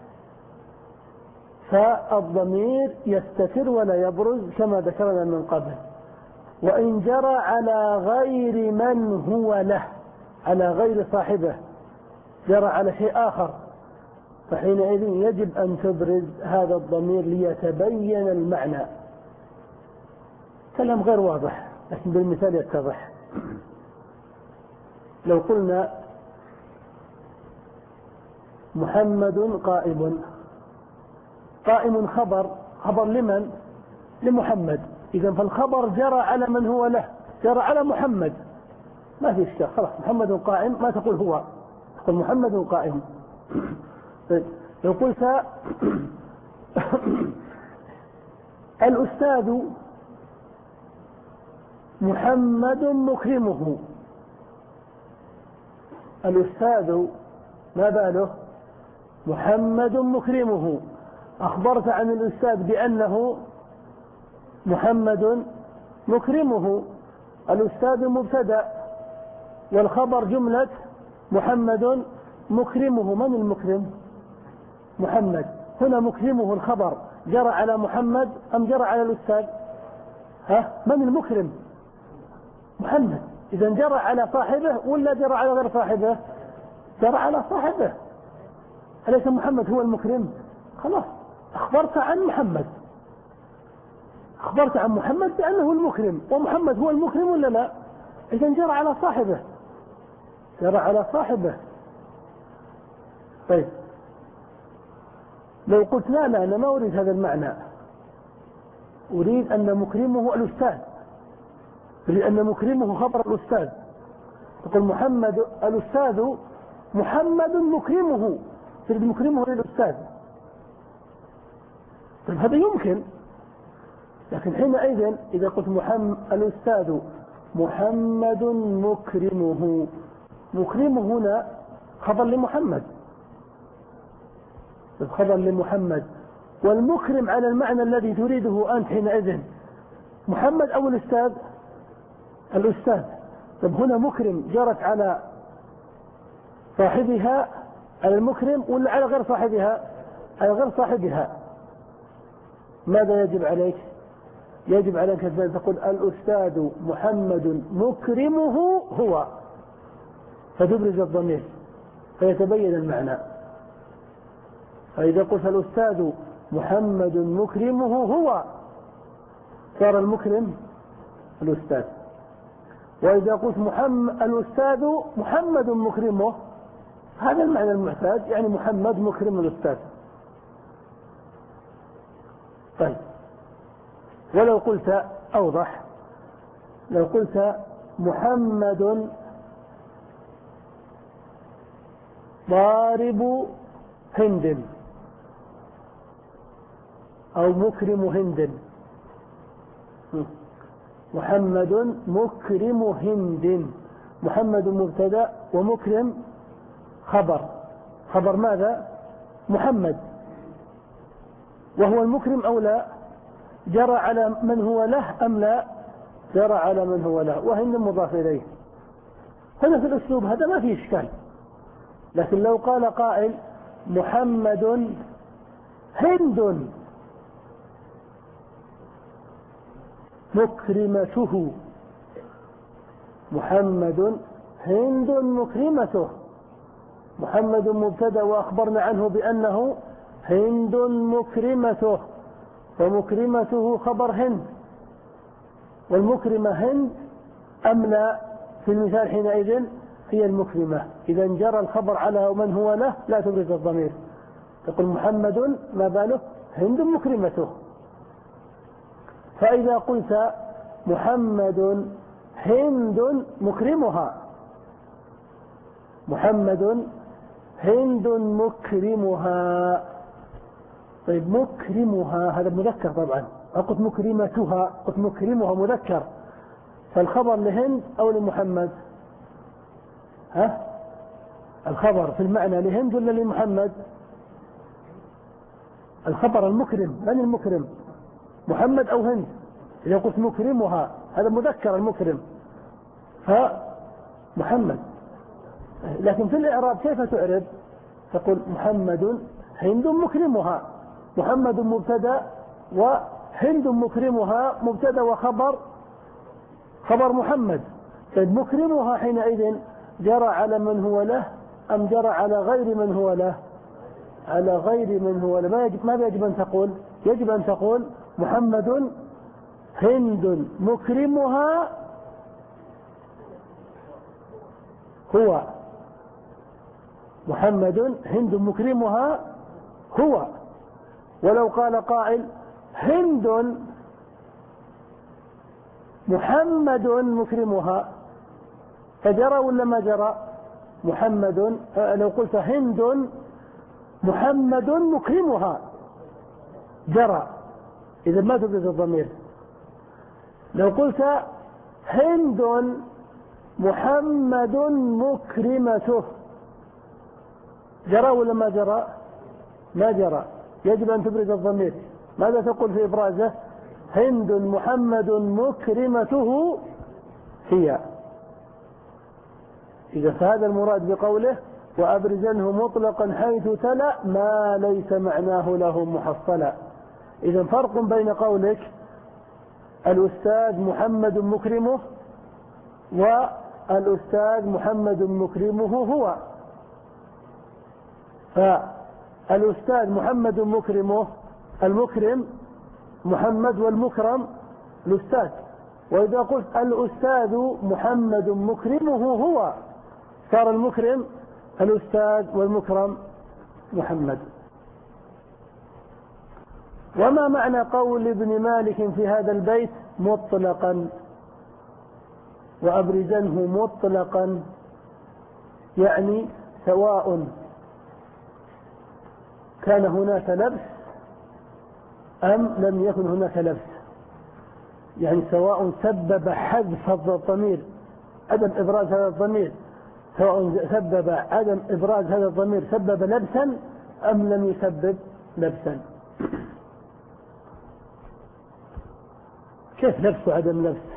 فالضمير يستتر ولا يبرز كما ذكرنا من قبل. وإن جرى على غير من هو له، على غير صاحبه، جرى على شيء آخر، فحينئذ يجب أن تبرز هذا الضمير ليتبين المعنى. كلام غير واضح لكن بالمثال يتضح. لو قلنا محمد قائم، قائم خبر، خبر لمن؟ لمحمد. إذا فالخبر جرى على من هو له، جرى على محمد، ما في إشكال، خلاص محمد قائم، ما تقول هو، تقول محمد قائم. لو قلت الأستاذ محمد مكرمه، الأستاذ ما باله؟ محمد مكرمه. أخبرت عن الأستاذ بأنه محمد مكرمه. الأستاذ مبتدأ والخبر جملة محمد مكرمه. من المكرم؟ محمد. هنا مكرمه الخبر جرى على محمد أم جرى على الأستاذ؟ ها؟ من المكرم؟ محمد. إذا جرى على صاحبه ولا جرى على غير صاحبه؟ جرى على صاحبه. أليس محمد هو المكرم؟ خلاص أخبرت عن محمد، أخبرت عن محمد بأنه المكرم، ومحمد هو المكرم ولا لا؟ إذا جرى على صاحبه، جرى على صاحبه. طيب لو قلت لا لا أنا ما أريد هذا المعنى، أريد أن مكرمه الأستاذ، لأن مكرمه خبر الأستاذ، تقول محمد الأستاذ محمد مكرمه، تريد مكرمه للأستاذ. طيب هذا يمكن، لكن حينئذ إذا قلت محمد الأستاذ محمد مكرمه، مكرمه هنا خبر لمحمد، خبر لمحمد، والمكرم على المعنى الذي تريده أنت حينئذ محمد أو الأستاذ؟ الأستاذ. طيب هنا مكرم جرت على صاحبها على المكرم ولا على غير صاحبها؟ على غير صاحبها. ماذا يجب عليك؟ يجب عليك أن تقول الأستاذ محمد مكرمه هو، فتبرز الضمير فيتبين المعنى. فإذا قلت الأستاذ محمد مكرمه هو صار المكرم الأستاذ. وإذا قلت محمد الأستاذ محمد مكرمه، هذا المعنى المعتاد، يعني محمد مكرم الأستاذ. طيب ولو قلت أوضح، لو قلت محمد ضارب هند أو مكرم هند، محمد مكرم هند، محمد مبتدأ ومكرم خبر، خبر ماذا؟ محمد، وهو المكرم أو لا؟ جرى على من هو له أم لا؟ جرى على من هو له، وهند مضاف إليه. هنا في الأسلوب هذا ما فيه إشكال. لكن لو قال قائل محمد هند، مكرمته. محمد هند مكرمته. محمد مبتدأ وأخبرنا عنه بأنه هند مكرمته، ومكرمته خبر هند، والمكرمة هند أم لا؟ في المثال حينئذ هي المكرمة. إذا جرى الخبر على من هو له لا تبرز الضمير، تقول محمد ما باله هند مكرمته. فإذا قلت محمد هند مكرمها، محمد هند مكرمها. طيب مكرمها هذا مذكر طبعا، قلت مكرمتها، قلت مكرمها مذكر، فالخبر لهند أو لمحمد؟ ها؟ الخبر في المعنى لهند ولا لمحمد؟ الخبر المكرم، من المكرم؟ محمد أو هند؟ إذا قلت مكرمها هذا مذكر المكرم فمحمد. لكن في الإعراب كيف تعرب؟ تقول محمد هند مكرمها، محمد مبتدأ وهند مكرمها مبتدأ وخبر خبر محمد. طيب مكرمها حينئذ جرى على من هو له أم جرى على غير من هو له؟ على غير من هو له. ما يجب, ما يجب أن تقول؟ يجب أن تقول محمد هند مكرمها هو، محمد هند مكرمها هو. ولو قال قائل هند محمد مكرمها فجرى ولا ما جرى؟ محمد لو قلت هند محمد مكرمها جرى، إذا ما تبرز الضمير. لو قلت هند محمد مكرمته جرى ولا ما جرى؟ ما جرى، يجب أن تبرز الضمير. ماذا تقول في إبرازه؟ هند محمد مكرمته هي. إذا فهذا المراد بقوله وأبرزنه مطلقا حيث تلا ما ليس معناه له محصلا. إذا فرق بين قولك الأستاذ محمد مكرمه والأستاذ محمد مكرمه هو. فالأستاذ محمد مكرمه، المكرم محمد والمكرم الأستاذ. وإذا قلت الأستاذ محمد مكرمه هو صار المكرم الأستاذ والمكرم محمد. وما معنى قول ابن مالك في هذا البيت مطلقا وأبرزنه مطلقا؟ يعني سواء كان هناك لبس أم لم يكن هناك لبس، يعني سواء سبب حذف الضمير عدم إبراز هذا الضمير، سواء سبب عدم إبراز هذا الضمير سبب لبسا أم لم يسبب لبسا. كيف لبس وعدم لبس؟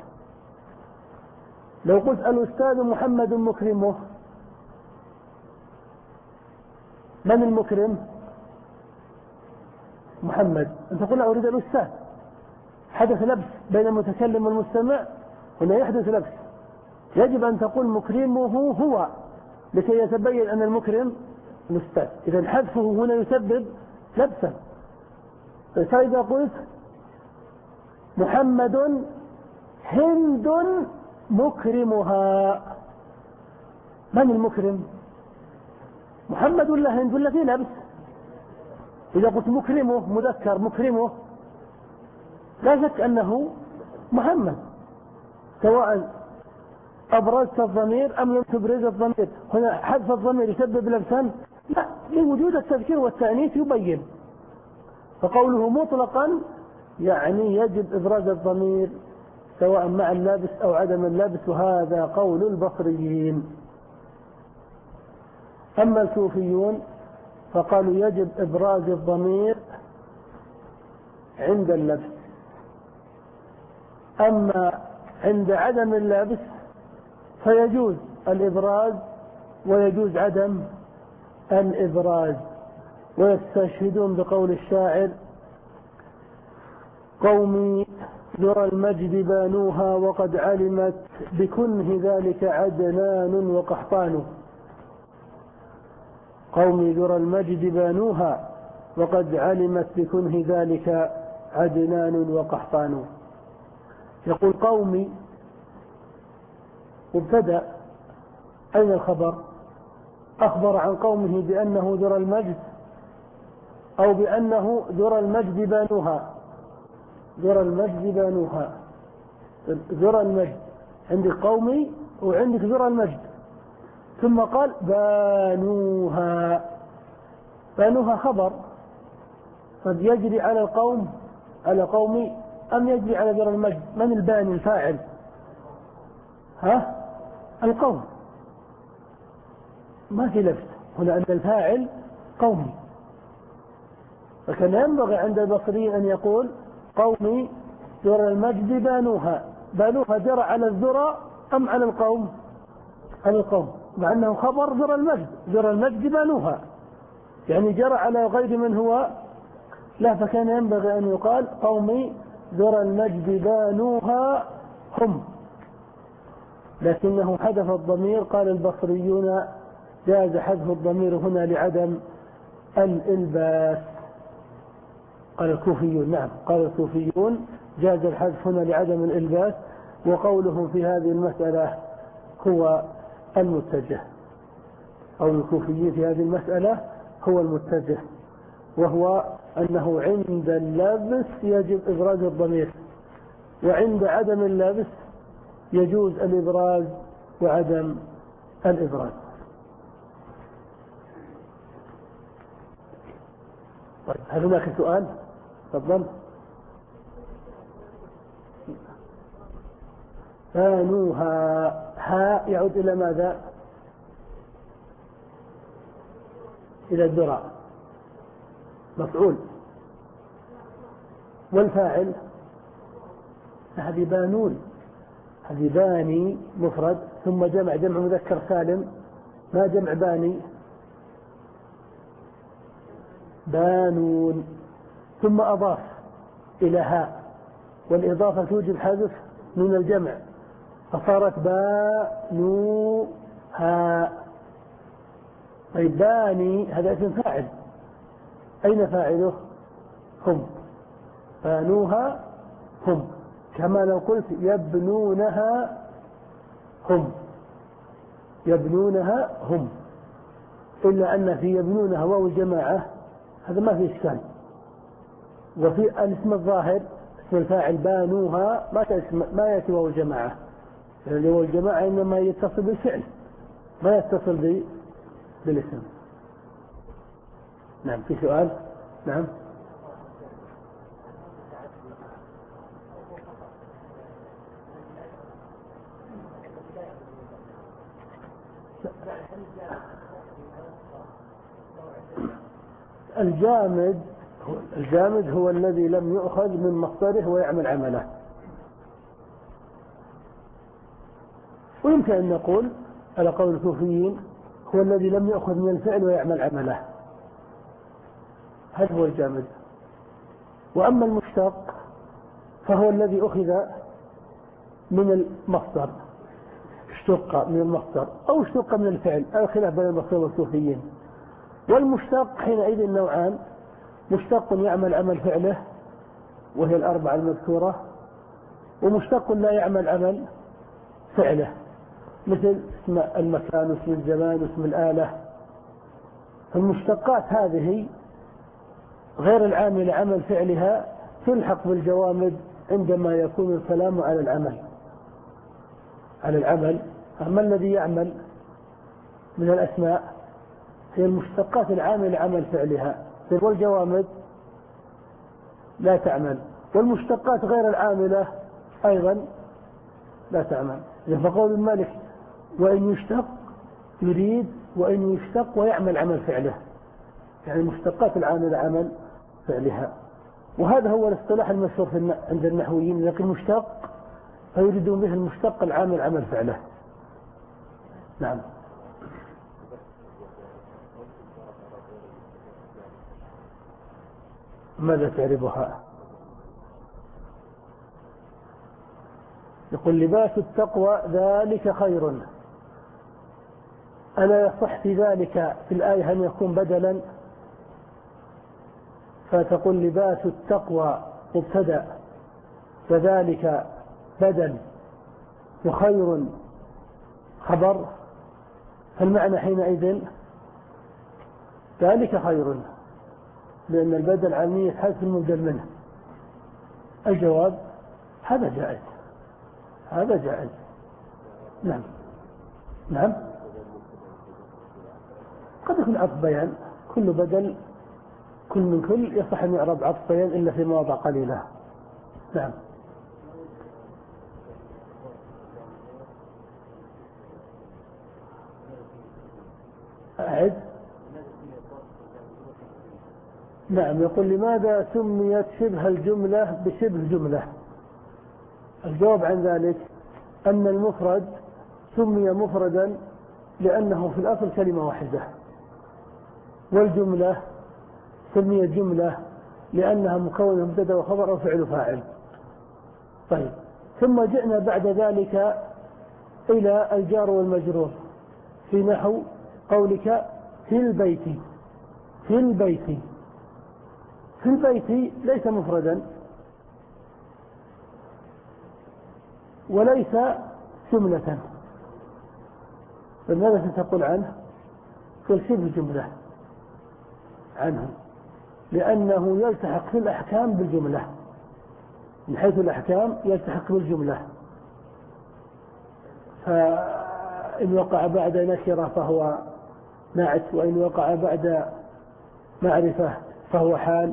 لو قلت الأستاذ محمد مكرمه، من المكرم؟ محمد. أنت تقول أريد الأستاذ، حدث لبس بين المتكلم والمستمع، هنا يحدث لبس، يجب أن تقول مكرمه هو لكي يتبين أن المكرم الأستاذ. إذا حذفه هنا يسبب لبسا. فإذا قلت محمد هند مكرمها، من المكرم؟ محمد ولا هند ولا في لبس؟ إذا قلت مكرمه مذكر مكرمه لا شك أنه محمد، سواء أبرزت الضمير أم لم تبرز الضمير. هنا حذف الضمير يسبب لبسا؟ لا، لوجود التذكير والتأنيث يبين. فقوله مطلقا يعني يجب إبراز الضمير سواء مع اللابس أو عدم اللابس، وهذا قول البصريين. أما الكوفيون فقالوا يجب إبراز الضمير عند اللبس، أما عند عدم اللبس فيجوز الإبراز ويجوز عدم الإبراز. ويستشهدون بقول الشاعر قومي ذرى المجد بانوها وقد علمت بكنه ذلك عدنان وقحطان. قومي ذرى المجد بانوها وقد علمت بكنه ذلك عدنان وقحطان. يقول قومي مبتدأ، أين الخبر؟ أخبر عن قومه بأنه ذرى المجد أو بأنه ذرى المجد بانوها؟ ذرى المجد بانوها. ذرى المجد عندك قومي وعندك ذرى المجد، ثم قال بانوها. بانوها خبر، قد يجري على القوم على قومي أم يجري على ذرى المجد؟ من الباني الفاعل؟ ها؟ القوم. ما في لبس هنا أن الفاعل قومي، فكان ينبغي عند البصريين أن يقول قومي ذرى المجد بانوها. بانوها جرى على الذرى أم على القوم؟ على القوم، مع أنه خبر ذرى المجد. ذرى المجد بانوها يعني جرى على غير من هو لا، فكان ينبغي أن يقال قومي ذرى المجد بانوها هم، لكنه حذف الضمير. قال البصريون جاز حذف الضمير هنا لعدم الإلباس. قال الكوفيون نعم قال الكوفيون جاز الحذف هنا لعدم الإلباس، وقولهم في هذه المسألة هو المتجه، أو الكوفيين في هذه المسألة هو المتجه، وهو أنه عند اللبس يجب إبراز الضمير، وعند عدم اللبس يجوز الإبراز وعدم الإبراز. طيب هل هناك سؤال؟ تفضل. بانوها، ها يعود إلى ماذا؟ إلى الذرى، مفعول. والفاعل هذه بانون، هذه باني مفرد ثم جمع جمع مذكر سالم، ما جمع باني، بانون، ثم أضاف إلى هاء، والإضافة توجب حذف من الجمع فصارت بانوها. طيب باني هذا اسم فاعل، أين فاعله؟ هم. بانوها هم، كما لو قلت يبنونها هم، يبنونها هم، إلا أن في يبنونها واو الجماعة، هذا ما في إشكال. وفي الاسم الظاهر اسم الفاعل بانوها ما يأتي واو الجماعة، لأن واو الجماعة إنما يتصل بالفعل ما يتصل بالاسم. نعم في سؤال؟ نعم. الجامد الجامد هو الذي لم يؤخذ من مصدره ويعمل عمله، ويمكن أن نقول على قول الكوفيين هو الذي لم يؤخذ من الفعل ويعمل عمله، هذا هو الجامد. وأما المشتق فهو الذي أخذ من المصدر، اشتق من المصدر أو اشتق من الفعل، الخلاف بين البصريين والكوفيين. والمشتق حينئذ نوعان: مشتق يعمل عمل فعله وهي الأربعة المذكورة، ومشتق لا يعمل عمل فعله مثل اسم المكان واسم الزمان واسم الآلة. المشتقات هذه غير العامل عمل فعلها تلحق بالجوامد عندما يكون الكلام على العمل على العمل أما الذي يعمل من الأسماء هي المشتقات العامل عمل فعلها، والجوامد لا تعمل، والمشتقات غير العاملة أيضا لا تعمل. فقول المالك وإن يشتق يريد وإن يشتق ويعمل عمل فعله، يعني المشتقات العاملة عمل فعلها. وهذا هو الاصطلاح المشهور عند النحويين، لكن مشتق فيريدون به المشتق العامل عمل فعله. نعم. ماذا تعرفها؟ يقول لباس التقوى ذلك خير. ألا يصح في ذلك في الآية أن يكون بدلا؟ فتقول لباس التقوى مبتدأ وذلك بدل وخير خبر، فالمعنى حينئذ ذلك خير، لأن البدل عن حذف المبدل منه. الجواب هذا جائز، هذا جائز. نعم نعم قد يكون عطف بيان، كل بدل كل من كل يصح أن يعرب عطف بيان إلا في مواضع قليلة. نعم أعد. نعم يقول لماذا سميت شبه الجملة بشبه جملة؟ الجواب عن ذلك أن المفرد سمي مفردا لأنه في الأصل كلمة واحدة، والجملة سميت جملة لأنها مكونة مبتدأ وخبر أو فعل فاعل. طيب ثم جئنا بعد ذلك إلى الجار والمجرور في نحو قولك في البيت. في البيت في البيت ليس مفردا وليس جملة، فماذا ستقول عنه؟ قل شبه جملة عنه، لأنه يلتحق في الأحكام بالجملة، من حيث الأحكام يلتحق بالجملة. فإن وقع بعد نكرة فهو نعت، وإن وقع بعد معرفة فهو حال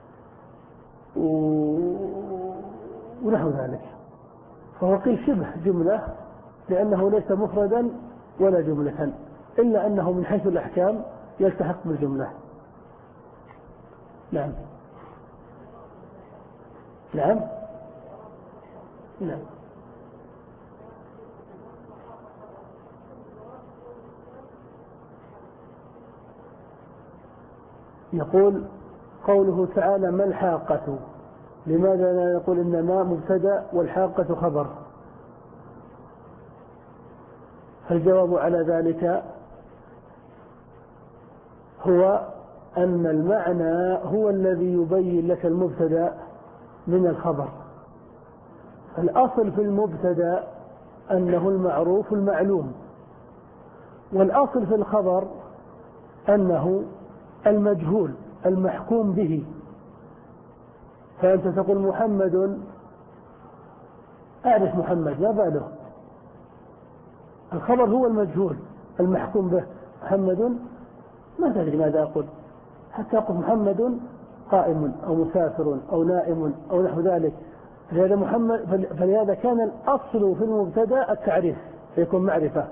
ونحو ذلك. فهو قيل شبه جملة لأنه ليس مفردا ولا جملة، إلا أنه من حيث الأحكام يلتحق بالجملة. نعم نعم نعم يقول قوله تعالى ما الحاقة، لماذا لا يقول إنما مبتدأ والحاقة خبر؟ فالجواب على ذلك هو أن المعنى هو الذي يبين لك المبتدأ من الخبر. الأصل في المبتدأ أنه المعروف المعلوم، والأصل في الخبر أنه المجهول المحكوم به. فأنت تقول محمد، أعرف محمد لا باله، الخبر هو المجهول المحكوم به. محمد ما تدري ماذا أقول، حتى أقول محمد قائم أو مسافر أو نائم أو نحو ذلك. فلهذا محمد فلهذا كان الأصل في المبتدأ التعريف فيكون معرفة،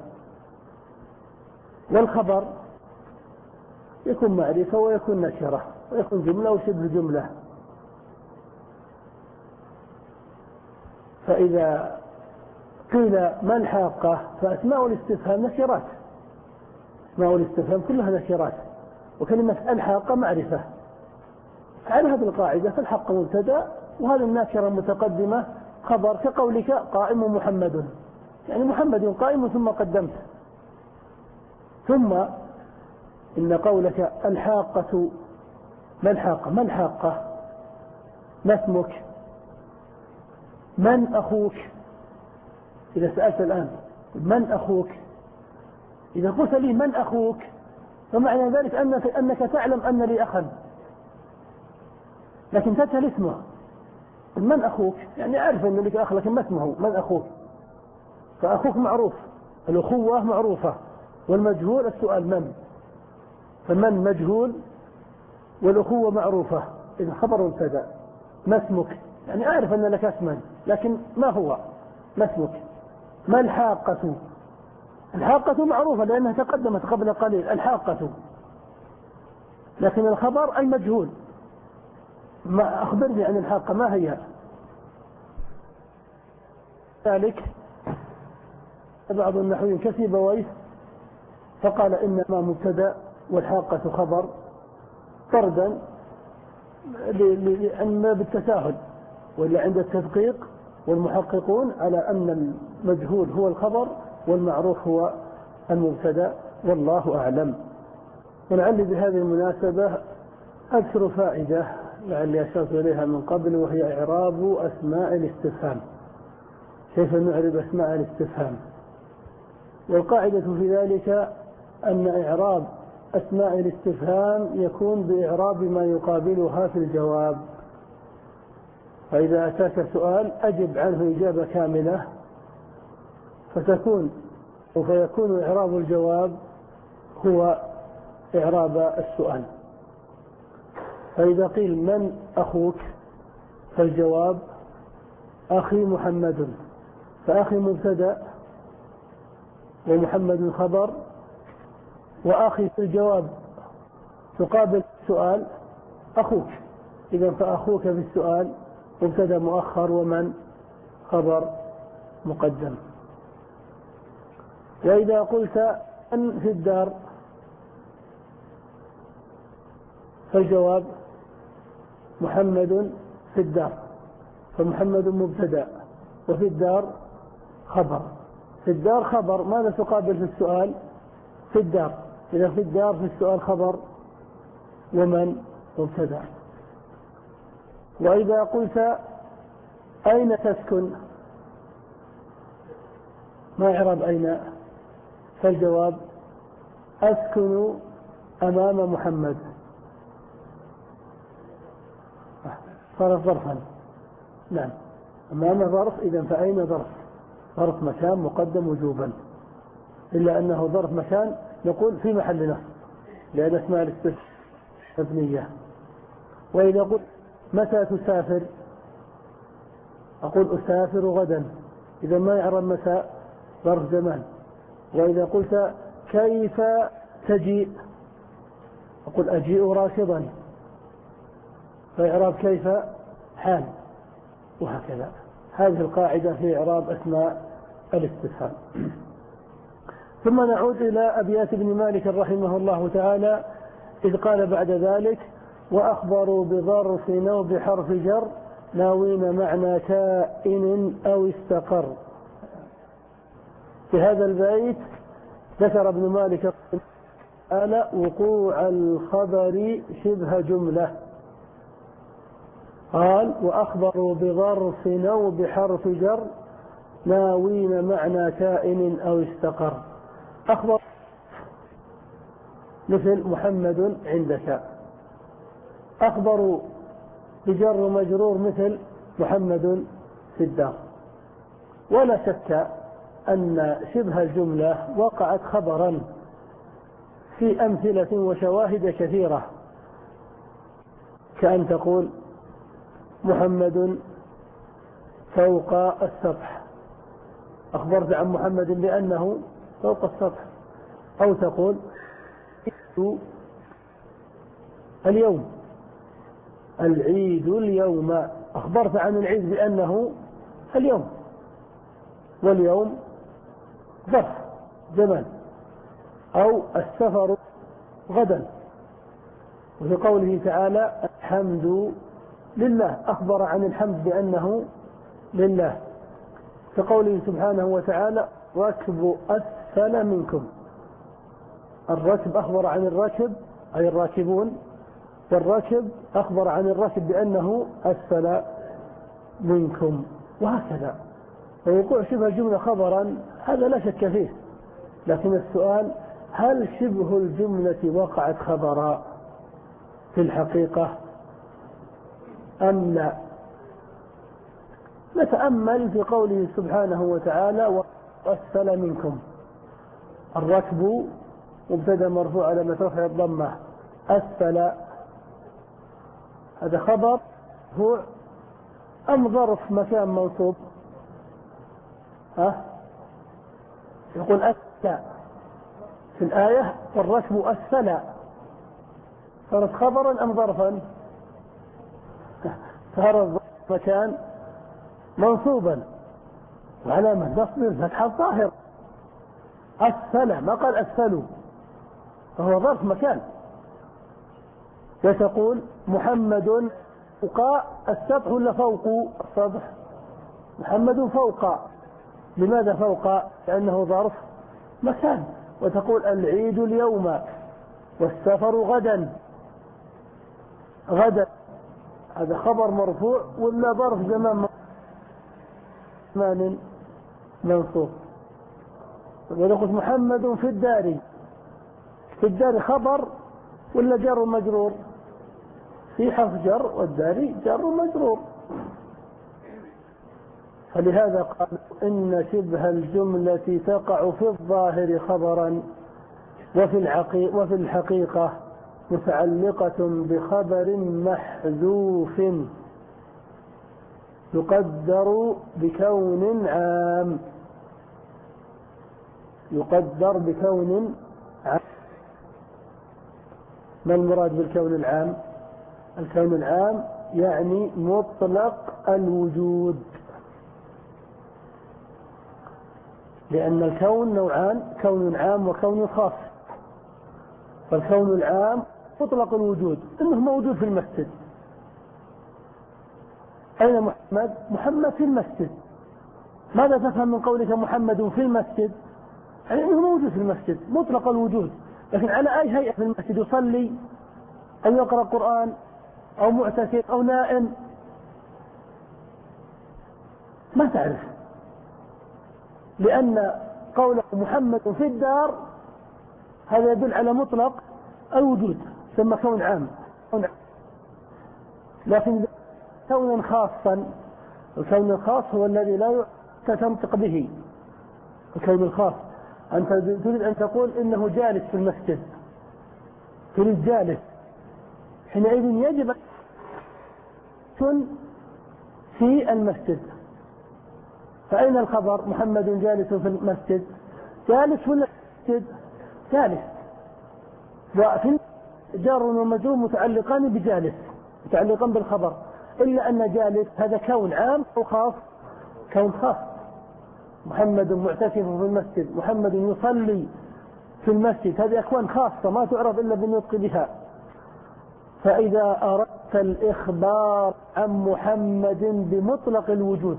والخبر يكون معرفة ويكون نكرة ويكون جملة وشبه جملة. فإذا قيل ما الحاقة فأسماء الاستفهام نكرات، أسماء الاستفهام كلها نكرات، وكلمة الحاقة معرفة. على هذه القاعدة فالحق مبتدأ وهذه النكرة متقدمة خبر، كقولك قائم محمد، يعني محمد قائم ثم قدمت. ثم إن قولك الحاقة ما الحاقة، ما الحاقة، ما اسمك، من أخوك. إذا سألت الآن من أخوك، إذا قلت لي من أخوك فمعنى ذلك أنك, أنك تعلم أن لي أخا، لكن تسأل اسمه من أخوك، يعني أعرف أن لك أخ لكن ما اسمه من أخوك. فأخوك معروف، الأخوة معروفة، والمجهول السؤال من، فمن مجهول والأخوة معروفة. إذا خبر مبتدأ ما اسمك، يعني أعرف أن لك اسما لكن ما هو، ما اسمك. ما الحاقة، الحاقة معروفة لأنها تقدمت قبل قليل الحاقة، لكن الخبر المجهول. ما أخبرني عن الحاقة ما هي. ذلك بعض النحويين كسيبويه فقال إنما مبتدأ والحاقة خبر طردا لأن بالتساهل، ولا عند التدقيق والمحققون على أن المجهول هو الخبر والمعروف هو المبتدأ، والله أعلم. ولعلي بهذه المناسبة أذكر فائدة لعلي أشرت إليها من قبل، وهي إعراب أسماء الاستفهام. كيف نعرب أسماء الاستفهام؟ والقاعدة في ذلك أن إعراب أسماء الاستفهام يكون بإعراب ما يقابلها في الجواب. فإذا أتاك سؤال أجب عنه إجابة كاملة، فتكون فيكون إعراب الجواب هو إعراب السؤال. فإذا قيل من أخوك فالجواب أخي محمد، فأخي مبتدأ ومحمد خبر، وأخي في الجواب تقابل السؤال أخوك، إذا فأخوك في السؤال مبتدأ مؤخر ومن خبر مقدم. وإذا قلت من في الدار فالجواب محمد في الدار، فمحمد مبتدأ وفي الدار خبر. في الدار خبر، ماذا تقابل في السؤال؟ في الدار، إذا في الدار في السؤال خبر ومن مبتدأ. وإذا قلت أين تسكن ما إعراب أين؟ فالجواب أسكن أمام محمد، صار ظرفا. نعم، أمام ظرف، إذا فأين ظرف، ظرف مكان مقدم وجوبا، إلا أنه ظرف مكان نقول في محل نصب لأن اسماء الاستفهام مبنية. وإذا قلت متى تسافر أقول أسافر غدا، إذا ما يعرف متى ظرف زمان. وإذا قلت كيف تجيء أقول أجيء راكضا، فإعراب كيف حال، وهكذا. هذه القاعدة في إعراب أسماء الاستفهام. ثم نعود إلى أبيات ابن مالك رحمه الله تعالى، إذ قال بعد ذلك وأخبروا بظرف أو بحرف جر ناوين معنى كائن أو استقر. في هذا البيت ذكر ابن مالك قال وقوع الخبر شبه جملة، قال وأخبروا بظرف أو بحرف جر ناوين معنى كائن أو استقر. أخبر مثل محمد عندك، أخبروا بجر مجرور مثل محمد في الدار. ولا شك أن شبه الجملة وقعت خبرا في أمثلة وشواهد كثيرة، كأن تقول محمد فوق السطح، أخبرت عن محمد بأنه فوق السطح. أو تقول اليوم العيد اليوم، أخبرت عن العيد بأنه اليوم، واليوم ظرف زمان. أو السفر غدا، وفي قوله تعالى الحمد لله أخبر عن الحمد بأنه لله. في قوله سبحانه وتعالى ركب أسفل منكم، الركب أخبر عن الركب أي الراكبون، والركب أخبر عن الركب بأنه أسفل منكم، وهكذا. ووقوع شبه الجملة خبرا هذا لا شك فيه، لكن السؤال هل شبه الجملة وقعت خبرا في الحقيقة أم لا؟ نتأمل في قوله سبحانه وتعالى وأسفل منكم، الركب مبتدأ مرفوع على رفع الضمة، أسفل هذا خبر هو أم ظرف مكان منصوب؟ ها يقول أسفل في الآية والركب أسفل، صارت خبرا أم ظرفا؟ صار مكان منصوبا وعلامة نصب فتحة ظاهرة، أسفل ما قال أسفلوا، فهو ظرف مكان. وتقول محمد فوق السطح ولا فوق السطح؟ محمد فوق. لماذا فوق؟ لأنه ظرف مكان. وتقول العيد اليوم والسفر غدا. غدا هذا خبر مرفوع ولا ظرف زمان زمان منصوب. ونقول محمد في الدار. في الدار خبر ولا جر مجرور؟ في حرف جر والدار جر مجرور. فلهذا قال إن شبه الجملة تقع في الظاهر خبرا وفي الحقيقة, وفي الحقيقة متعلقة بخبر محذوف يقدر بكون عام. يقدر بكون عام. ما المراد بالكون العام؟ الكون العام يعني مطلق الوجود، لأن الكون نوعان، كون عام وكون خاص. فالكون العام مطلق الوجود، إنه موجود في المسجد. أين محمد؟ محمد في المسجد. ماذا تفهم من قولك محمد في المسجد؟ يعني إنه موجود في المسجد مطلق الوجود، لكن على أي هيئة في المسجد؟ يصلي أو يقرأ القرآن أو معتكف أو نائم؟ ما تعرف، لأن قوله محمد في الدار هذا يدل على مطلق الوجود، ثم كون عام. لكن كون خاصا، الكون الخاص هو الذي لا تنطق به. الكون الخاص أنت تريد أن تقول إنه جالس في المسجد، تريد جالس، حينئذ يجب أن يكون في المسجد. فأين الخبر؟ محمد جالس في المسجد. جالس ولا مسجد؟ جالس. وفي جار ومجرور متعلقان بجالس، متعلقان بالخبر، إلا أن جالس هذا كون عام أو خاص؟ كون خاص. محمد معتكف في المسجد، محمد يصلي في المسجد، هذه أكوان خاصة ما تعرف إلا بالنطق بها. فإذا أردت الإخبار عن محمد بمطلق الوجود،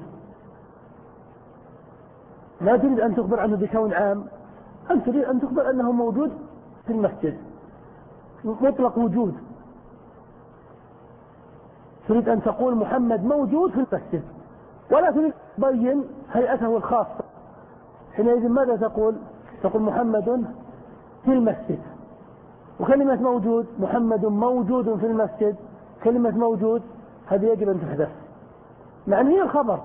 لا تريد أن تخبر عنه بكون عام، أنت تريد أن تخبر أنه موجود في المسجد مطلق وجود. تريد أن تقول محمد موجود في المسجد، ولا تريد تبين هيئته الخاصة. حينئذ ماذا تقول؟ تقول محمد في المسجد. وكلمة موجود، محمد موجود في المسجد، كلمة موجود هذه يجب أن تحذف، معنى هي الخبر.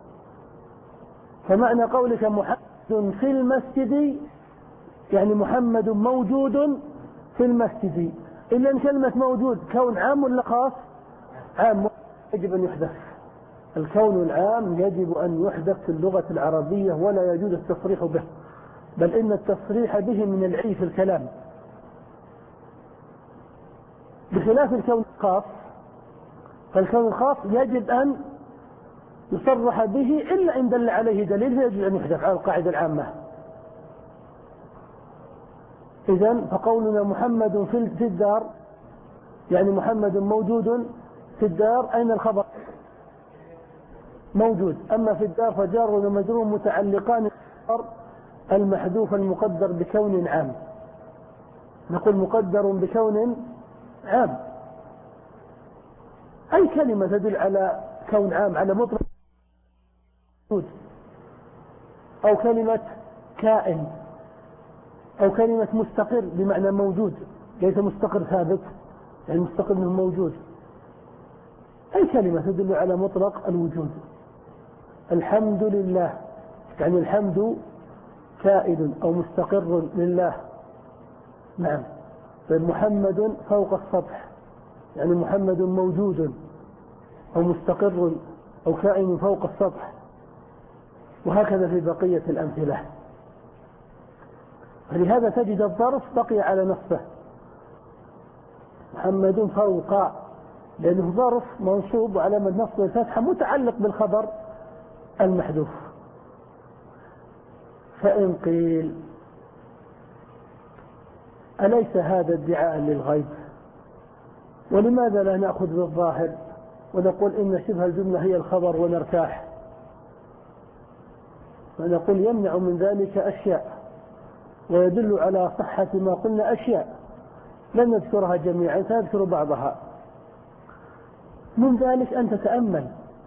فمعنى قولك محمد في المسجد يعني محمد موجود في المسجد، إلا أن كلمة موجود كون عام ولا خاص؟ عام، يجب أن يحذف. الكون العام يجب أن يحذف في اللغة العربية ولا يجوز التصريح به، بل إن التصريح به من العيب في الكلام، بخلاف الكون الخاص. فالكون الخاص يجب أن يصرح به إلا إن دل عليه دليل فيجب أن يحذف على القاعدة العامة. إذن فقولنا محمد في الدار يعني محمد موجود في الدار، أين الخبر؟ موجود. أما في الدار فجار ومجرور متعلقان المحذوف المقدر بكون عام. نقول مقدر بكون عام، أي كلمة تدل على كون عام، على مطلق موجود، أو كلمة كائن، أو كلمة مستقر بمعنى موجود، ليس مستقر ثابت، يعني مستقر منه موجود. أي كلمة تدل على مطلق الوجود. الحمد لله يعني الحمد كائن أو مستقر لله. نعم. محمد فوق السطح يعني محمد موجود أو مستقر أو كائن فوق السطح، وهكذا في بقية الأمثلة. فلهذا تجد الظرف بقي على نصفه، محمد فوق، لأنه ظرف منصوب وعلامة نصبه الفتحة متعلق بالخبر المحذوف. فإن قيل أليس هذا ادعاء للغيب؟ ولماذا لا نأخذ بالظاهر ونقول إن شبه الجملة هي الخبر ونرتاح؟ فنقول يمنع من ذلك أشياء، ويدل على صحة ما قلنا أشياء لن نذكرها جميعا، سنذكر بعضها. من ذلك أن تتأمل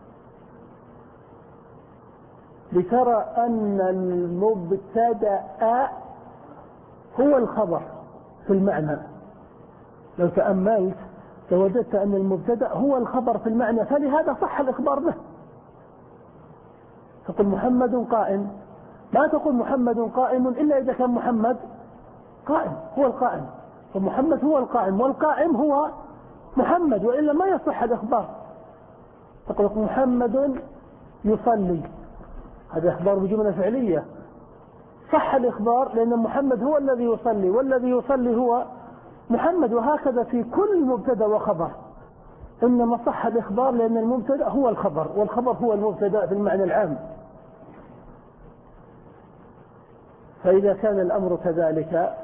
لترى أن المبتدأ هو الخبر في المعنى. لو تأملت لوجدت أن المبتدأ هو الخبر في المعنى، فلهذا صح الإخبار به. تقول محمد قائم، لا تقول محمد قائم إلا إذا كان محمد قائم، هو القائم، فمحمد هو القائم والقائم هو محمد، وإلا ما يصح الإخبار. تقول محمد يصلي، هذا إخبار بجملة فعلية، صح الإخبار لأن محمد هو الذي يصلي والذي يصلي هو محمد. وهكذا في كل مبتدأ وخبر، إنما صح الإخبار لأن المبتدأ هو الخبر والخبر هو المبتدأ في المعنى العام. فإذا كان الأمر كذلك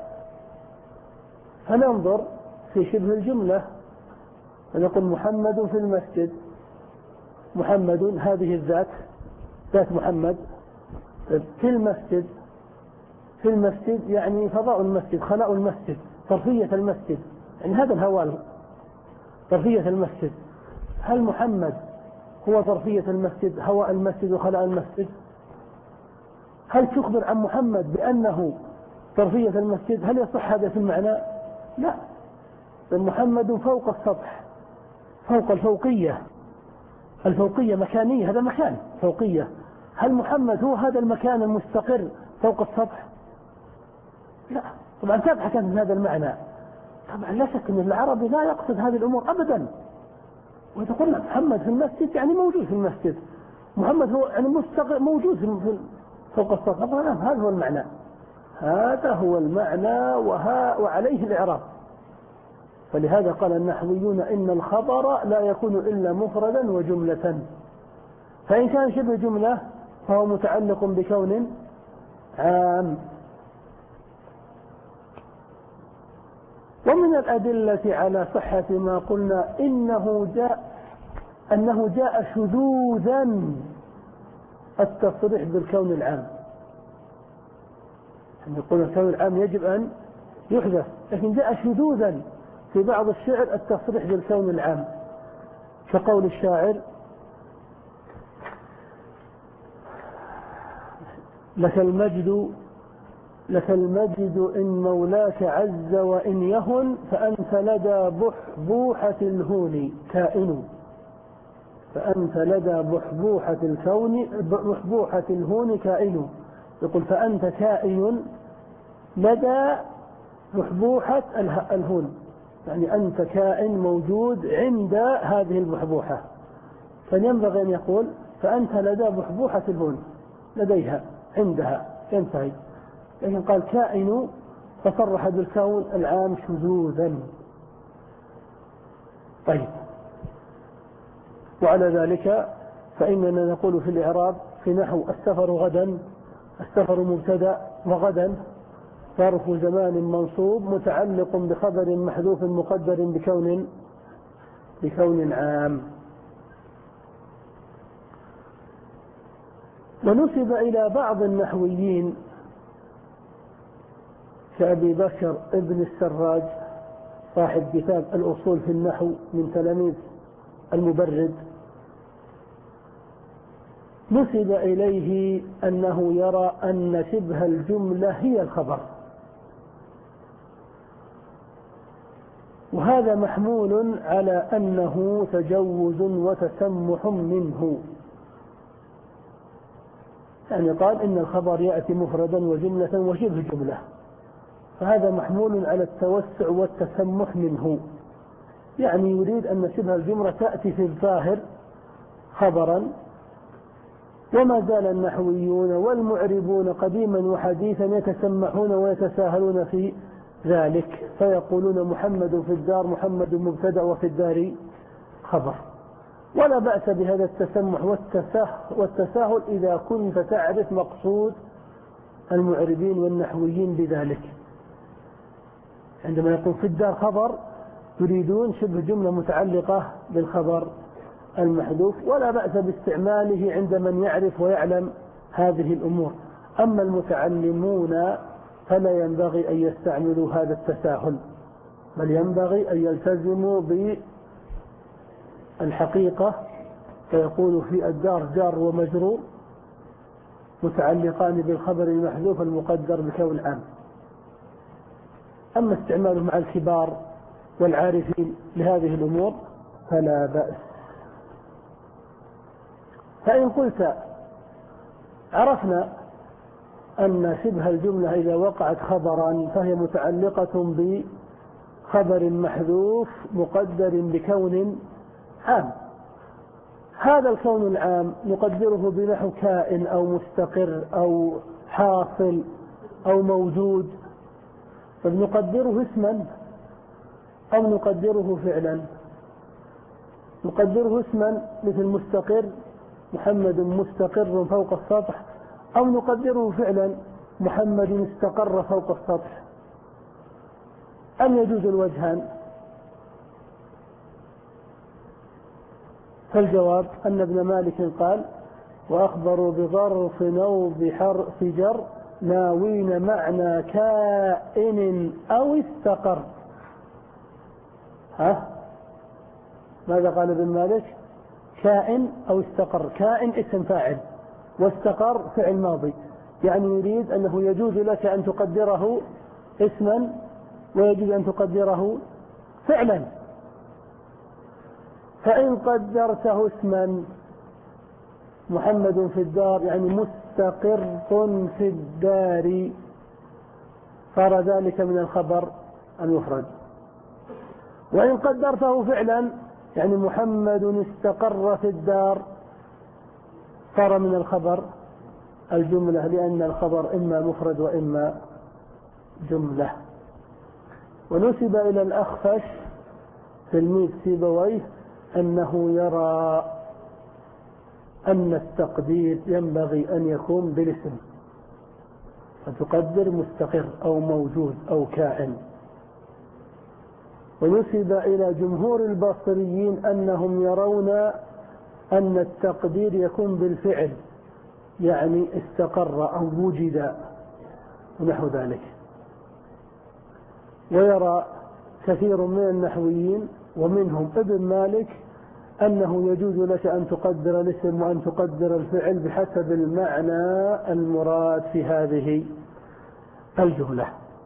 فننظر في شبه الجملة فنقول محمد في المسجد. محمد هذه الذات، ذات محمد في المسجد. في المسجد يعني فضاء المسجد، خلاء المسجد، طرفية المسجد، يعني هذا الهوال طرفية المسجد. هل محمد هو طرفية المسجد، هواء المسجد وخلاء المسجد؟ هل تخبر عن محمد بأنه طرفية المسجد؟ هل يصح هذا في المعنى؟ لا، بل محمد فوق السطح، فوق الفوقية. الفوقية مكانية، هذا مكان فوقية. هل محمد هو هذا المكان المستقر فوق السطح؟ لا، طبعا تبحث عن هذا المعنى. طبعا لا شك أن العربي لا يقصد هذه الأمور أبدا. وتقول لك محمد في المسجد يعني موجود في المسجد، محمد هو يعني مستقر موجود في فوق السطح. طبعا هذا هو المعنى، هذا هو المعنى وها وعليه الإعراب. فلهذا قال النحويون إن الخبر لا يكون إلا مفردا وجملة، فإن كان شبه جملة فهو متعلق بكون عام. ومن الأدلة على صحة ما قلنا إنه جاء أنه جاء شذوذا التصريح بالكون العام. يقول الكون العام يجب أن يحدث، لكن جاء شذوذا في بعض الشعر التصريح بالكون العام، كقول الشاعر: لك المجد لك المجد إن مولاك عز وإن يهن، فأنت لدى بحبوحة الهون كائن. فأنت لدى بحبوحة الكون بحبوحة الهون كائن. يقول فأنت كائن لدى بحبوحة الهون، يعني أنت كائن موجود عند هذه البحبوحة. فينبغي أن يقول فأنت لدى بحبوحة الهون، لديها عندها ينتهي. لكن قال كائن فصرح بالكون العام شذوذا. طيب، وعلى ذلك فإننا نقول في الإعراب في نحو السفر غدا، السفر مبتدأ وغدا ظرف زمان منصوب متعلق بخبر محذوف مقدر بكون بكون عام. ونسب إلى بعض النحويين كأبي بكر ابن السراج صاحب كتاب الأصول في النحو من تلاميذ المبرد، نسب إليه أنه يرى أن شبه الجملة هي الخبر، وهذا محمول على أنه تجوز وتسمح منه. يعني قال إن الخبر يأتي مفردا وجملة وشبه جملة، فهذا محمول على التوسع والتسمح منه. يعني يريد أن شبه الجملة تأتي في الظاهر خبرا، وما زال النحويون والمعربون قديما وحديثا يتسمحون ويتساهلون في ذلك، فيقولون محمد في الدار محمد مبتدأ وفي الدار خبر. ولا بأس بهذا التسمح والتساهل إذا كنت تعرف مقصود المعربين والنحويين بذلك. عندما يقول في الدار خبر يريدون شبه جملة متعلقة بالخبر المحذوف، ولا بأس باستعماله عند من يعرف ويعلم هذه الأمور. أما المتعلمون فلا ينبغي أن يستعملوا هذا التساهل، بل ينبغي أن يلتزموا بالحقيقة، فيقول في الدار جار ومجرور متعلقان بالخبر المحذوف المقدر بكون عام. أما استعماله مع الكبار والعارفين لهذه الأمور فلا بأس. فإن قلت عرفنا أن شبه الجملة إذا وقعت خبرا فهي متعلقة بخبر محذوف مقدر بكون عام، هذا الكون العام نقدره بنحو كائن أو مستقر أو حاصل أو موجود، فنقدره اسما أو نقدره فعلا. نقدره اسما مثل مستقر، محمد مستقر فوق السطح، أو نقدره فعلا محمد استقر فوق السطح. أم يجوز الوجهان؟ فالجواب أن ابن مالك قال: وأخبروا بظرف أو بحرف جر ناوين معنى كائن أو استقر. ها؟ ماذا قال ابن مالك؟ كائن أو استقر. كائن اسم فاعل، واستقر فعل ماضي، يعني يريد أنه يجوز لك أن تقدره اسما ويجوز أن تقدره فعلا. فإن قدرته اسما محمد في الدار يعني مستقر في الدار صار ذلك من الخبر المفرد. وإن قدرته فعلا يعني محمد استقر في الدار صار من الخبر الجملة، لأن الخبر إما مفرد وإما جملة. ونسب إلى الأخفش تلميذ سيبويه أنه يرى أن التقدير ينبغي أن يكون بالاسم، فتقدر مستقر أو موجود أو كائن. ونسب إلى جمهور البصريين أنهم يرون أن التقدير يكون بالفعل، يعني استقر أو وجد ونحو ذلك. ويرى كثير من النحويين ومنهم ابن مالك أنه يجوز لك أن تقدر الاسم وأن تقدر الفعل بحسب المعنى المراد في هذه الجملة.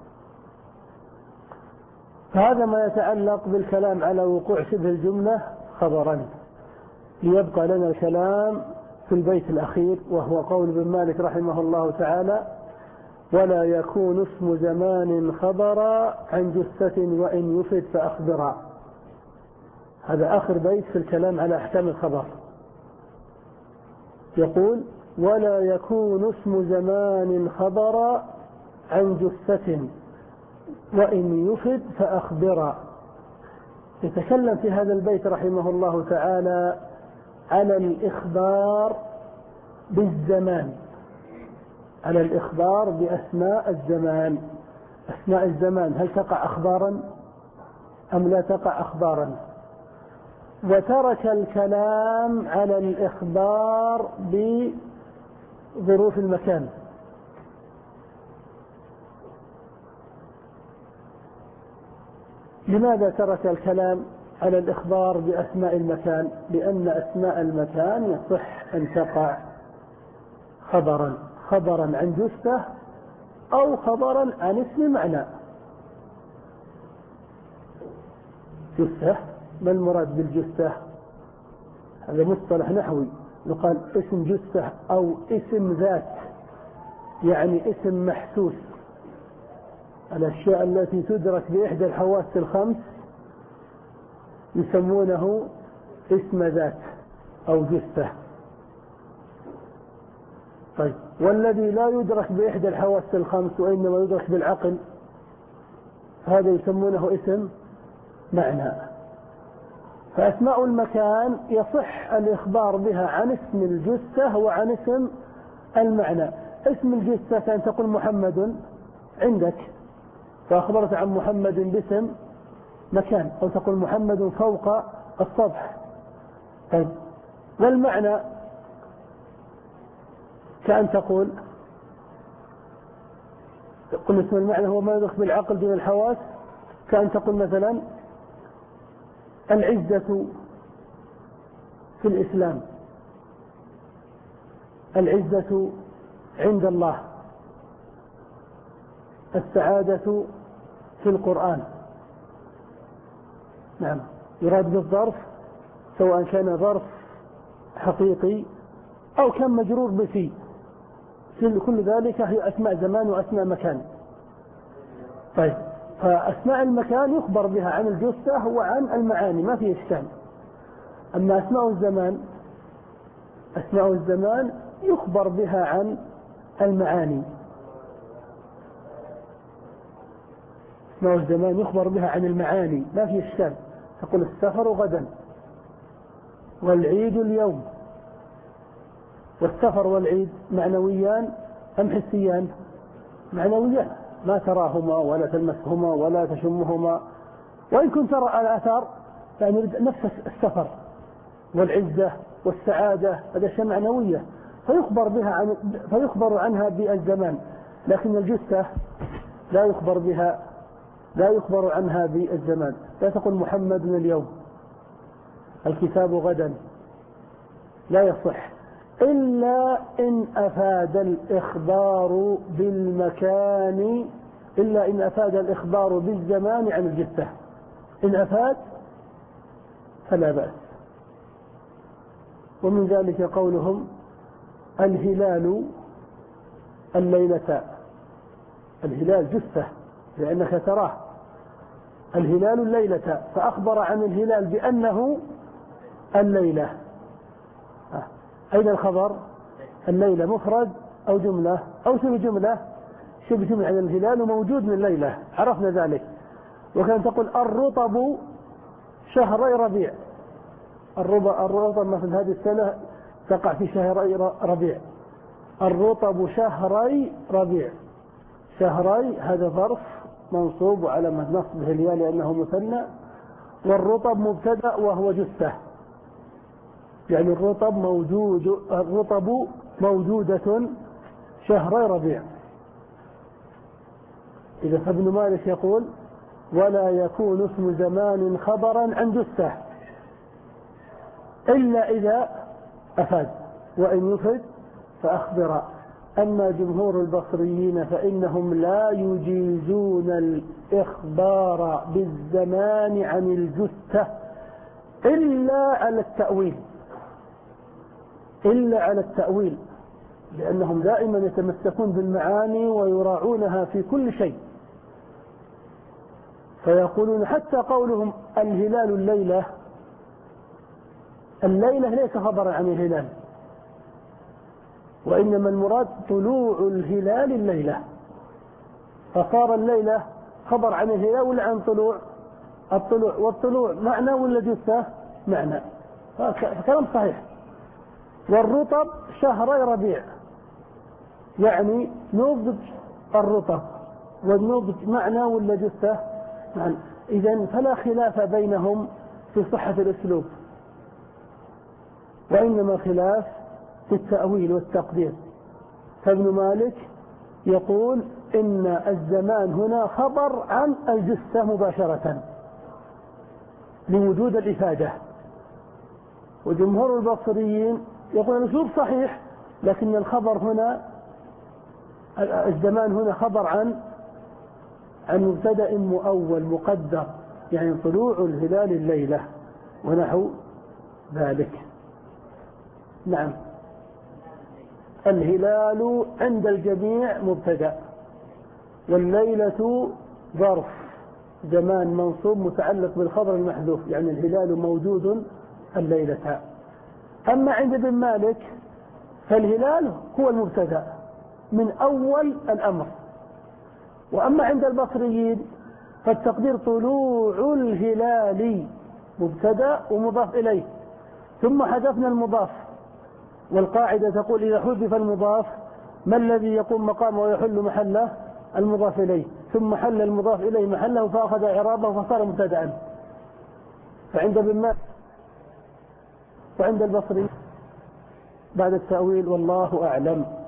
فهذا ما يتعلق بالكلام على وقوع شبه الجملة خبرا. ليبقى لنا الكلام في البيت الأخير، وهو قول ابن مالك رحمه الله تعالى: ولا يكون اسم زمان خبرا عن جثة وإن يفد فأخبرا. هذا آخر بيت في الكلام على أحكام الخبر. يقول: ولا يكون اسم زمان خبرا عن جثة وإن يفد فأخبرا. يتكلم في هذا البيت رحمه الله تعالى على الإخبار بالزمان، على الإخبار بأسماء الزمان. أسماء الزمان هل تقع أخبارا أم لا تقع أخبارا؟ وترك الكلام على الإخبار بظروف المكان. لماذا ترك الكلام على الإخبار بأسماء المكان؟ لأن أسماء المكان يصح أن تقع خبرا، خبرا عن جثة أو خبرا عن اسم معنى. جثة، ما المراد بالجثة؟ هذا مصطلح نحوي، يقال اسم جثة أو اسم ذات، يعني اسم محسوس. الأشياء التي تدرك بإحدى الحواس الخمس يسمونه اسم ذات أو جثة. طيب، والذي لا يدرك بإحدى الحواس الخمس وإنما يدرك بالعقل هذا يسمونه اسم معنى. فأسماء المكان يصح الإخبار بها عن اسم الجثة وعن اسم المعنى. اسم الجثة كان تقول محمد عندك فأخبرت عن محمد باسم مكان، أو تقول محمد فوق السطح. طيب، والمعنى كأن تقول قلنا اسم المعنى هو ما يدرك بالعقل دون الحواس. كأن تقول مثلا العزة في الإسلام، العزة عند الله، السعادة في القرآن. نعم، يراد بالظرف سواء كان ظرف حقيقي أو كان مجرور بفي، كل ذلك هي أسماء زمان وأسماء مكان. طيب، فأسماء المكان يخبر بها عن الجثة وعن المعاني، ما في إشكال. أما أسماء الزمان، أسماء الزمان يخبر بها عن المعاني. أسماء الزمان يخبر بها عن المعاني، ما في إشكال. تقول السفر غدا، والعيد اليوم. والسفر والعيد معنويان أم حسيان؟ معنويان، ما تراهما ولا تلمسهما ولا تشمهما، وإن كنت ترى الآثار يعني نفس السفر والعزة والسعادة، هذا شيء معنوية فيخبر بها عن فيخبر عنها بالزمان. لكن الجثة لا يخبر بها، لا يخبر عنها بالزمان. لا تقول محمد من اليوم، الكتاب غدا، لا يصح إلا إن أفاد الإخبار بالمكان، إلا إن أفاد الإخبار بالزمان عن الجثة. إن أفاد فلا بأس. ومن ذلك قولهم الهلال الليلة، الهلال جثة لأنك تراه، الهلال الليلة، فأخبر عن الهلال بأنه الليلة. أين الخبر؟ الليلة مفرد أو جملة أو شبه جملة؟ شبه جملة عن الهلال موجود من الليلة، عرفنا ذلك. وكان تقول الرطب شهري ربيع، الرطب مثل هذه السنة تقع في شهري ربيع، الرطب شهري ربيع. شهري هذا ظرف منصوب وعلامة نصبه الياء لأنه مثنى، والرطب مبتدأ وهو جثة، يعني الرطب موجود، الرطب موجودة شهري ربيع. إذا فابن مالك يقول ولا يكون اسم زمان خبرا عن جثة إلا إذا أفاد، وإن يفد فأخبر. أما جمهور البصريين فإنهم لا يجيزون الإخبار بالزمان عن الجثة إلا على التأويل، إلا على التأويل، لأنهم دائما يتمسكون بالمعاني ويراعونها في كل شيء. فيقولون حتى قولهم الهلال الليلة، الليلة ليس خبرا عن الهلال، وإنما المراد طلوع الهلال الليلة، فصار الليلة خبر عن الهلال ولا عن طلوع الطلوع؟ والطلوع معنى ولا جثة؟ معنى، فكلام صحيح. والرطب شهري ربيع، يعني نضج الرطب، والنضج معنى ولا جثة؟ معنى. إذن فلا خلاف بينهم في صحة الأسلوب، وإنما خلاف في التأويل والتقدير. فابن مالك يقول إن الزمان هنا خبر عن الجثة مباشرة لوجود الإفادة، وجمهور البصريين يقول الأسلوب صحيح لكن الخبر هنا، الزمان هنا خبر عن عن مبتدأ مؤول مقدر، يعني طلوع الهلال الليلة ونحو ذلك. نعم، الهلال عند الجميع مبتدأ، والليلة ظرف زمان منصوب متعلق بالخبر المحذوف، يعني الهلال موجود الليلة. أما عند ابن مالك فالهلال هو المبتدأ من أول الأمر، وأما عند البصريين فالتقدير طلوع الهلال مبتدأ ومضاف إليه، ثم حذفنا المضاف، والقاعدة تقول إذا حذف المضاف ما الذي يقوم مقامه ويحل محله؟ المضاف إليه، ثم حل المضاف إليه محله فأخذ إعرابه فصار مبتدأ. فعند ابن مالك وعند البصري بعد التأويل والله أعلم.